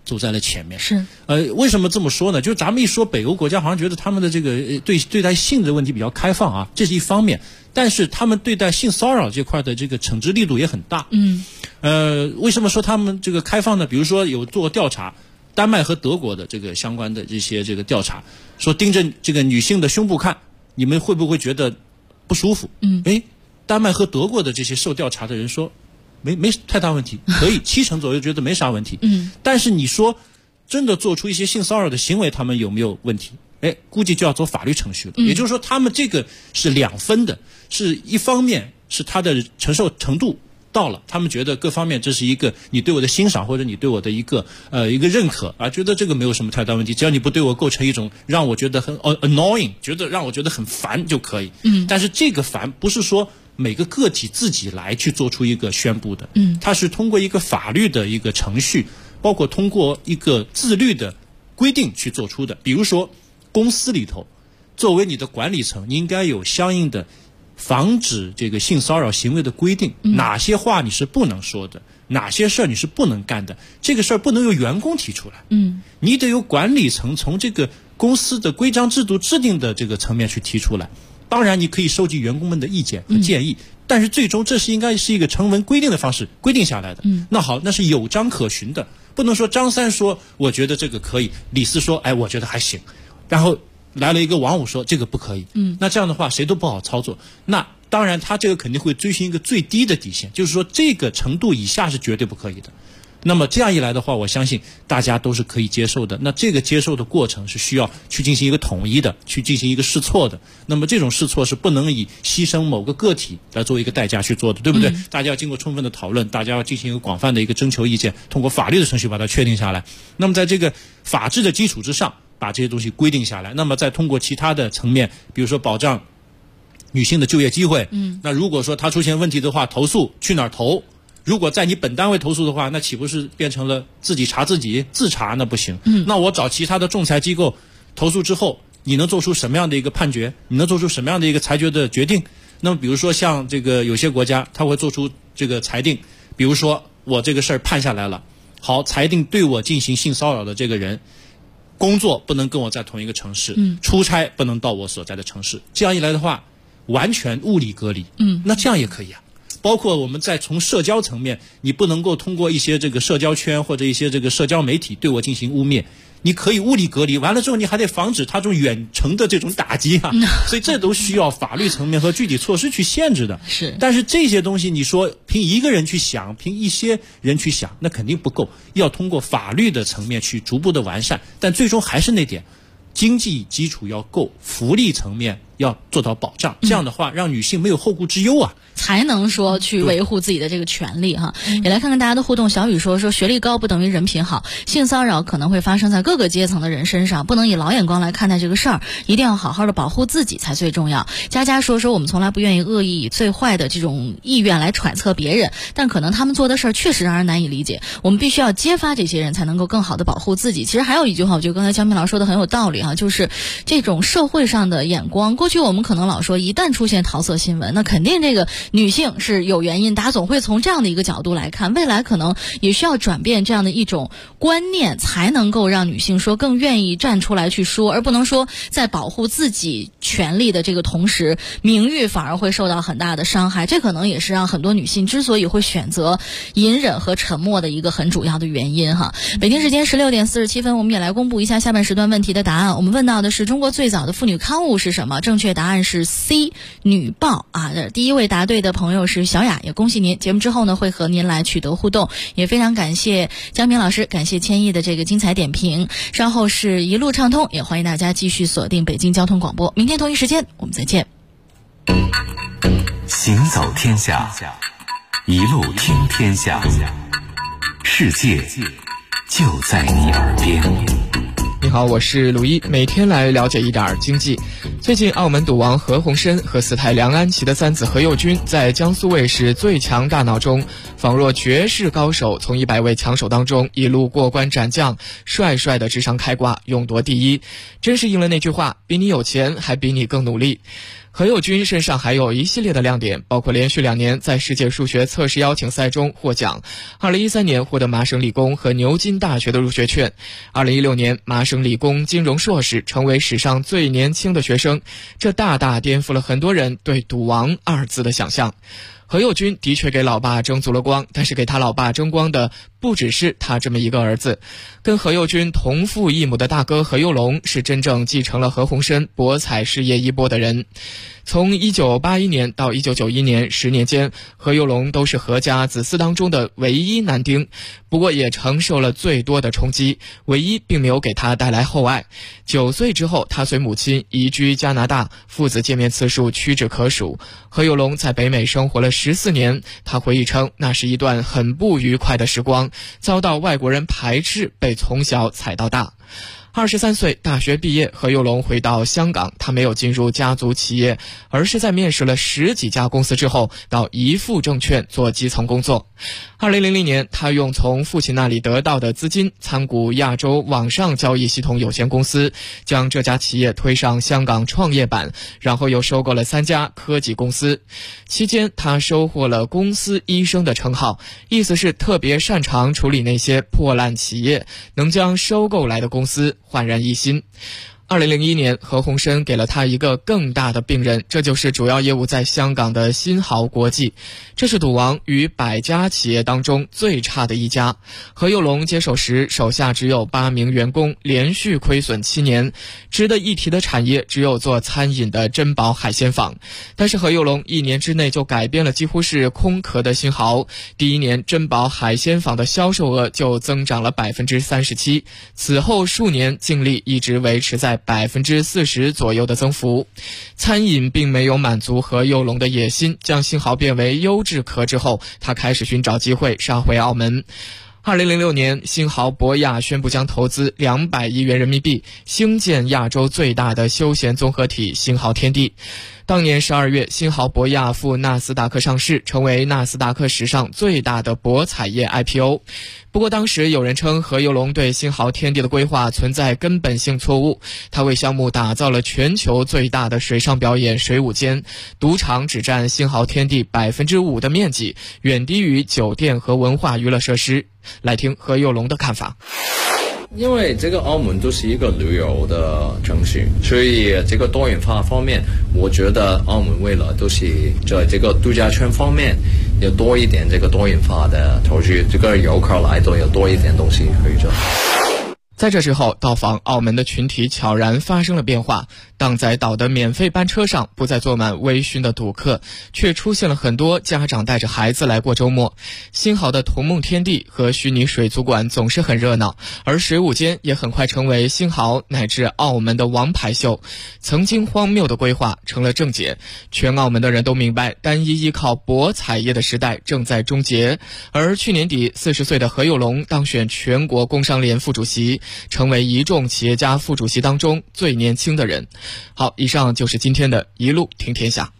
走在了前面。 是， 为什么这么说呢？就是咱们一说北欧国家，好像觉得他们的这个对待性的问题比较开放啊，这是一方面。但是他们对待性骚扰这块的这个惩治力度也很大。为什么说他们这个开放呢？比如说有做调查，丹麦和德国的这个相关的这些这个调查，说盯着这个女性的胸部看，你们会不会觉得不舒服？丹麦和德国的这些受调查的人说，没太大问题，可以70%左右觉得没啥问题。但是你说真的做出一些性骚扰的行为，他们有没有问题？估计就要走法律程序了。也就是说，他们这个是两分的，是一方面是他的承受程度到了，他们觉得各方面这是一个你对我的欣赏或者你对我的一个认可啊，觉得这个没有什么太大问题，只要你不对我构成一种让我觉得很annoying， 让我觉得很烦就可以。但是这个烦不是说每个个体自己来去做出一个宣布的，它是通过一个法律的一个程序，包括通过一个自律的规定去做出的。比如说公司里头，作为你的管理层，你应该有相应的防止这个性骚扰行为的规定，哪些话你是不能说的，哪些事儿你是不能干的，这个事儿不能由员工提出来，你得由管理层从这个公司的规章制度制定的这个层面去提出来。当然你可以收集员工们的意见和建议，但是最终这是应该是一个成文规定的方式规定下来的。那好，那是有章可循的，不能说张三说我觉得这个可以，李四说我觉得还行，然后来了一个王五说这个不可以，那这样的话谁都不好操作。那当然他这个肯定会追寻一个最低的底线，就是说这个程度以下是绝对不可以的。那么这样一来的话，我相信大家都是可以接受的。那这个接受的过程是需要去进行一个统一的，去进行一个试错的。那么这种试错是不能以牺牲某个个体来作为一个代价去做的，对不对？大家要经过充分的讨论，大家要进行一个广泛的一个征求意见，通过法律的程序把它确定下来。那么在这个法治的基础之上，把这些东西规定下来，那么再通过其他的层面，比如说保障女性的就业机会，那如果说她出现问题的话，投诉去哪儿投？如果在你本单位投诉的话，那岂不是变成了自己查自己，自查？那不行。那我找其他的仲裁机构投诉之后，你能做出什么样的一个判决？你能做出什么样的一个裁决的决定？那么比如说像这个有些国家，他会做出这个裁定，比如说我这个事儿判下来了，好，裁定对我进行性骚扰的这个人，工作不能跟我在同一个城市，出差不能到我所在的城市。这样一来的话，完全物理隔离。那这样也可以啊。包括我们在从社交层面，你不能够通过一些这个社交圈或者一些这个社交媒体对我进行污蔑，你可以物理隔离，完了之后你还得防止他这种远程的这种打击啊，所以这都需要法律层面和具体措施去限制的。 是， 但是这些东西你说凭一个人去想，凭一些人去想，那肯定不够，要通过法律的层面去逐步的完善，但最终还是那点，经济基础要够，福利层面要做到保障，这样的话让女性没有后顾之忧啊， 才能说去维护自己的这个权利哈。也来看看大家的互动。小雨说学历高不等于人品好，性骚扰可能会发生在各个阶层的人身上，不能以老眼光来看待这个事儿，一定要好好的保护自己才最重要。佳佳说我们从来不愿意恶意以最坏的这种意愿来揣测别人，但可能他们做的事儿确实让人难以理解，我们必须要揭发这些人才能够更好的保护自己。其实还有一句话，我觉得刚才江明老师说的很有道理哈，就是这种社会上的眼光，过去我们可能老说一旦出现桃色新闻，那肯定这个女性是有原因，大家总会从这样的一个角度来看，未来可能也需要转变这样的一种观念，才能够让女性说更愿意站出来去说，而不能说在保护自己权利的这个同时，名誉反而会受到很大的伤害。这可能也是让很多女性之所以会选择隐忍和沉默的一个很主要的原因哈。北京时间16点47分，我们也来公布一下下半时段问题的答案。我们问到的是中国最早的妇女刊物是什么？正确答案是 C 女报啊。第一位答对的朋友是小雅，也恭喜您。节目之后呢，会和您来取得互动，也非常感谢江明老师，感谢千亿的这个精彩点评。稍后是一路畅通，也欢迎大家继续锁定北京交通广播。明天同一时间我们再见。 行走天下，一路听天下，世界就在你耳边。 你好，我是鲁一，每天来了解一点经济。最近澳门赌王何鸿燊和四台梁安琪的三子何猷君在江苏卫视最强大脑中仿若绝世高手，从100位强手当中一路过关斩将，帅帅的直上开挂，勇夺第一。真是应了那句话，比你有钱还比你更努力。 何猷君身上还有一系列的亮点，包括连续2年在世界数学测试邀请赛中获奖，2013年获得麻省理工和牛津大学的入学券，2016年麻省理工金融硕士，成为史上最年轻的学生，这大大颠覆了很多人对赌王2字的想象。何猷君的确给老爸争足了光，但是给他老爸争光的不只是他这么一个儿子，跟何猷君同父异母的大哥何猷龙是真正继承了何鸿燊博彩事业衣钵的人。从1981年到1991年10年间，何猷龙都是何家子嗣当中的唯一男丁，不过也承受了最多的冲击，唯一并没有给他带来厚爱。9岁之后，他随母亲移居加拿大，父子见面次数屈指可数。何猷龙在北美生活了14年，他回忆称那是一段很不愉快的时光，遭到外国人排斥，被从小踩到大。23岁大学毕业，何猷龙回到香港，他没有进入家族企业，而是在面试了10几家公司之后，到怡富证券做基层工作。2000年，他用从父亲那里得到的资金参股亚洲网上交易系统有限公司，将这家企业推上香港创业板，然后又收购了3家科技公司。期间，他收获了公司医生的称号，意思是特别擅长处理那些破烂企业，能将收购来的公司焕然一新。2001年，何鸿燊给了他一个更大的病人，这就是主要业务在香港的新濠国际，这是赌王与100家企业当中最差的一家。何猷龙接手时，手下只有8名员工，连续亏损7年。值得一提的产业只有做餐饮的珍宝海鲜坊，但是何猷龙1年之内就改变了几乎是空壳的新濠。第1年，珍宝海鲜坊的销售额就增长了37%，此后数年净利一直维持在40%左右的增幅。餐饮并没有满足何猷龙的野心，将新濠变为优质壳之后，他开始寻找机会杀回澳门。2006年，新濠博亚宣布将投资200亿元人民币，兴建亚洲最大的休闲综合体新濠天地。当年12月，新濠博亚赴纳斯达克上市，成为纳斯达克史上最大的博彩业 IPO。不过当时有人称何猷龙对新濠天地的规划存在根本性错误，他为项目打造了全球最大的水上表演水舞间，赌场只占新濠天地5%的面积，远低于酒店和文化娱乐设施。来听何猷龙的看法。 因为这个澳门都是一个旅游的城市，所以这个多元化方面，我觉得澳门未来都是在这个度假村方面要多一点这个多元化的投资，这个游客来都有多一点东西可以做。 在这之后，到访澳门的群体悄然发生了变化，荡在岛的免费班车上不再坐满微醺的赌客，却出现了很多家长带着孩子来过周末。新濠的童梦天地和虚拟水族馆总是很热闹，而水舞间也很快成为新濠乃至澳门的王牌秀。曾经荒谬的规划成了正解，全澳门的人都明白，单一依靠博彩业的时代正在终结。而去年底，40岁的何猷龙当选全国工商联副主席，成为一众企业家副主席当中最年轻的人。好，以上就是今天的一路听天下。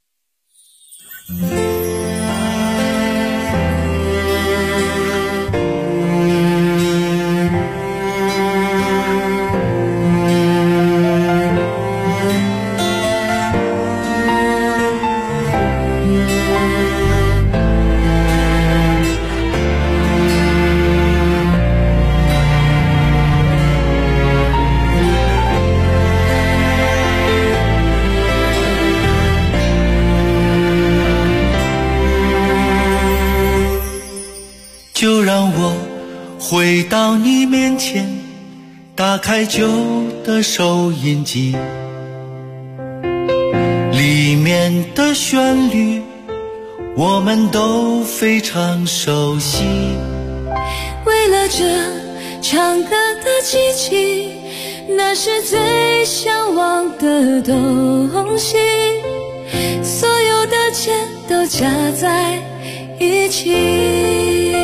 就让我回到你面前，打开旧的收音机，里面的旋律我们都非常熟悉。 为了这唱歌的机器，那是最向往的东西，所有的钱都加在一起。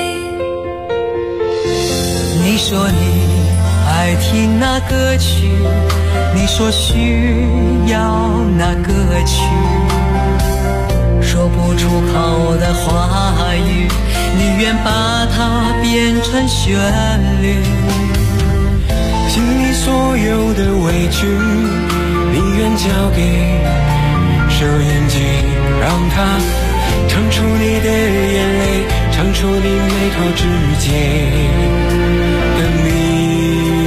你说你爱听那歌曲，你说需要那歌曲，说不出口的话语，你愿把它变成旋律。心里所有的委屈，你愿交给收音机，让它唱出你的眼泪，唱出你眉头之间的秘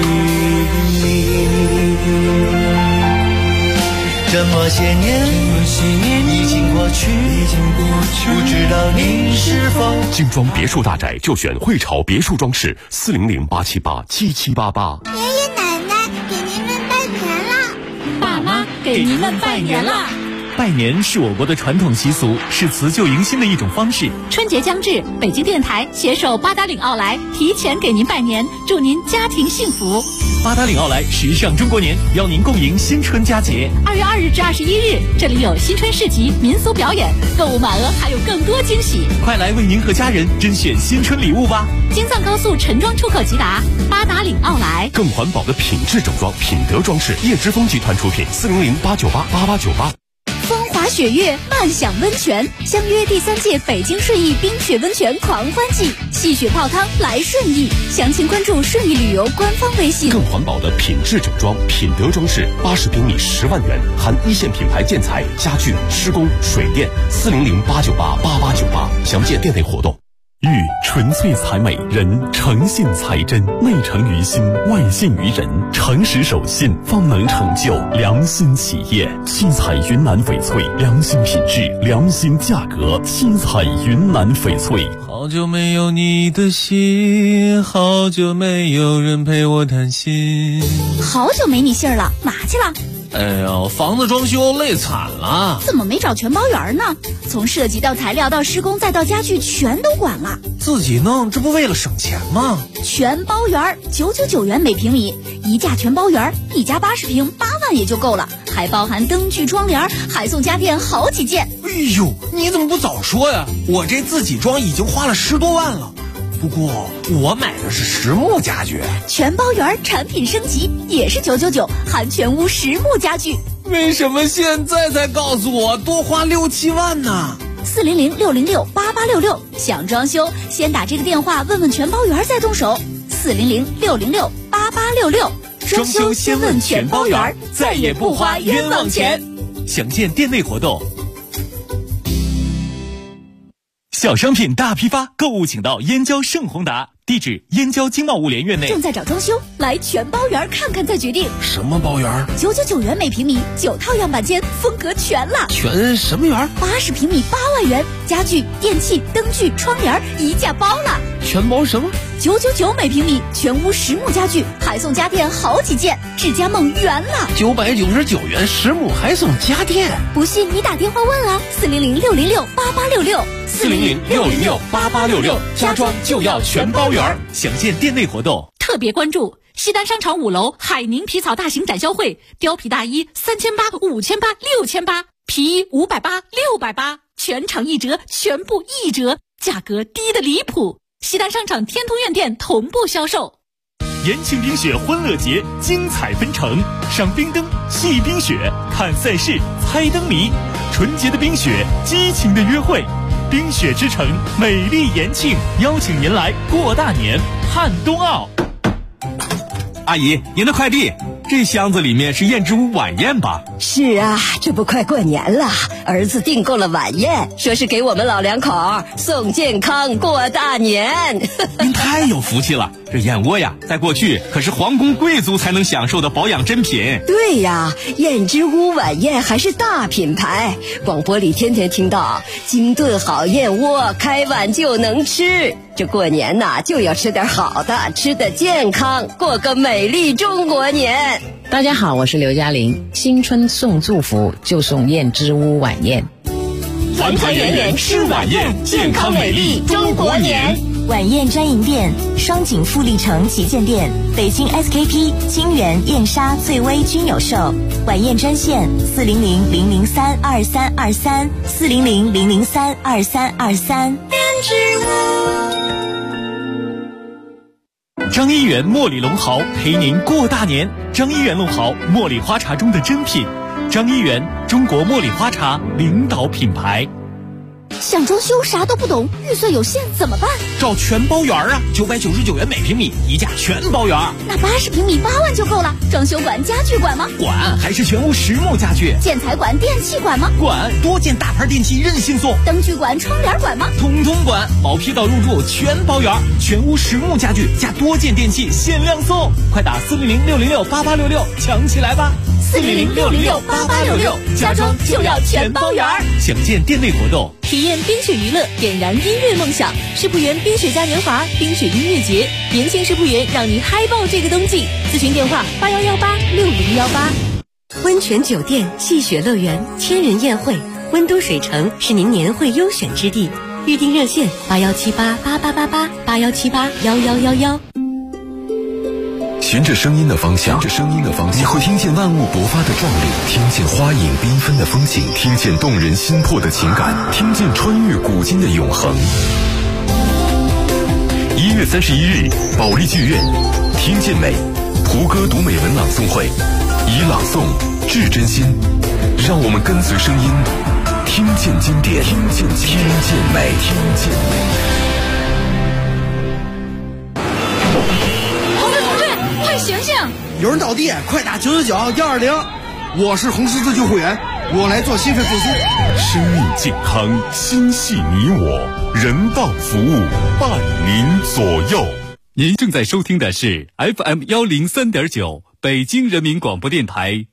密。 这么些年已经过去，不知道你是否。 精装别墅大宅就选汇潮别墅装饰，400-878-7788。 爷爷奶奶给您们拜年啦！ 爸妈给您们拜年啦！ 拜年是我国的传统习俗，是辞旧迎新的一种方式。 春节将至，北京电台携手八达岭奥莱提前给您拜年，祝您家庭幸福。 八达岭奥莱时尚中国年，邀您共迎新春佳节。 2月2日至21日，这里有新春市集、民俗表演，购物满额还有更多惊喜。 快来为您和家人甄选新春礼物吧！ 京藏高速陈庄出口直达，八达岭奥莱。 更环保的品质整装，品德装饰，叶之峰集团出品，400-898-8898。 风华雪月，漫享温泉，相约第3届北京顺义冰雪温泉狂欢季，戏雪泡汤来顺义，详情关注顺义旅游官方微信。 更环保的品质整装，品德装饰，80平米10万元，含一线品牌建材、家具、施工、水电，400-898-8898，详见店内活动。玉纯粹才美，人诚信才真，内诚于心，外信于人，诚实守信，方能成就良心企业。七彩云南翡翠，良心品质，良心价格。七彩云南翡翠。 好久没有你的信，好久没有人陪我谈心。 好久没你信儿了，哪去了？ 哎呀，房子装修累惨了。 怎么没找全包圆呢？从设计到材料到施工再到家具全都管了。 自己弄，这不为了省钱吗？ 全包圆999元每平米，一价全包圆，一家80平8万也就够了，还包含灯具、窗帘，还送家电好几件。 哎呦，你怎么不早说呀？我这自己装已经花了10多万了。不过我买的是实木家具， 全包圆产品升级也是999，含全屋实木家具。 为什么现在才告诉我多花6、7万呢 ？400-606-8866，想装修先打这个电话问问全包圆再动手。400-606-8866， 装修先问全包圆，再也不花冤枉钱。详见店内活动。小商品大批发，购物请到燕郊盛宏达，地址燕郊经贸物联院内。 正在找装修，来全包圆看看再决定。 什么包圆 ？999元每平米，9套样板间，风格全了。 全什么圆 ？80平米8万元，家具、电器、灯具、窗帘一价包了。 全包什么 ？999每平米，全屋实木家具，还送家电好几件，智家梦圆了。 999元实木还送家电， 不信你打电话问啊，400-606-8866。 400-606-8866，家装就要全包圆。详见店内活动。 特别关注西单商场5楼海宁皮草大型展销会，貂皮大衣3800、5800、6800，皮衣580、680，全场1折，全部1折，价格低得离谱。西单商场天通苑店同步销售。 延庆冰雪欢乐节精彩纷呈，赏冰灯、戏冰雪、看赛事、猜灯谜，纯洁的冰雪，激情的约会。冰雪之城美丽延庆，邀请您来过大年看冬奥。 阿姨，您的快递，这箱子里面是燕之屋晚宴吧？ 是啊，这不快过年了，儿子订购了晚宴，说是给我们老两口送健康过大年。 您太有福气了，这燕窝呀，在过去可是皇宫贵族才能享受的保养珍品。 对呀，燕之屋晚宴还是大品牌，广播里天天听到精炖好燕窝，开碗就能吃。这过年呐，就要吃点好的，吃得健康，过个美丽中国年。 大家好，我是刘嘉玲。新春送祝福，就送燕之屋晚宴。 团团圆圆吃晚宴，健康美丽中国年。 晚宴专营店：双井富力城旗舰店、北京 SKP、金源、燕莎、醉威均有售。晚宴专线：400-003-2323 400-003-2323。 张一元茉莉龙毫陪您过大年。张一元龙毫，茉莉花茶中的珍品。张一元，中国茉莉花茶领导品牌。 想装修啥都不懂，预算有限怎么办？ 找全包园啊，999元每平米，一价全包园。 那80平米8万就够了。装修管、家具管吗？ 管，还是全屋实木家具。 建材管、电器管吗？ 管，多件大牌电器任性送。 灯具管、窗帘管吗？ 统统管，毛坯到入住全包圆，全屋实木家具加多件电器限量送，快打400-606-8866抢起来吧 ！400-606-8866，家装就要全包圆。 详见店内活动。 体验冰雪娱乐，点燃音乐梦想。世博园冰雪嘉年华、冰雪音乐节，年轻世博园让你嗨爆这个冬季。咨询电话81186018。 温泉酒店、戏雪乐园、千人宴会，温都水城是您年会优选之地。预订热线81788888，81781111。 循着声音的方向，你会听见万物勃发的壮丽，听见花影缤纷的风景，听见动人心魄的情感，听见穿越古今的永恒。1月31日，保利剧院，听见美，胡歌读美文朗诵会，以朗诵致真心，让我们跟随声音，听见经典，听见美，听见美。 醒醒！ 有人倒地，快打999-120。我是红十字救护员，我来做心肺复苏。 生命健康，心系你我，人道服务伴您左右。 您正在收听的是 FM103.9北京人民广播电台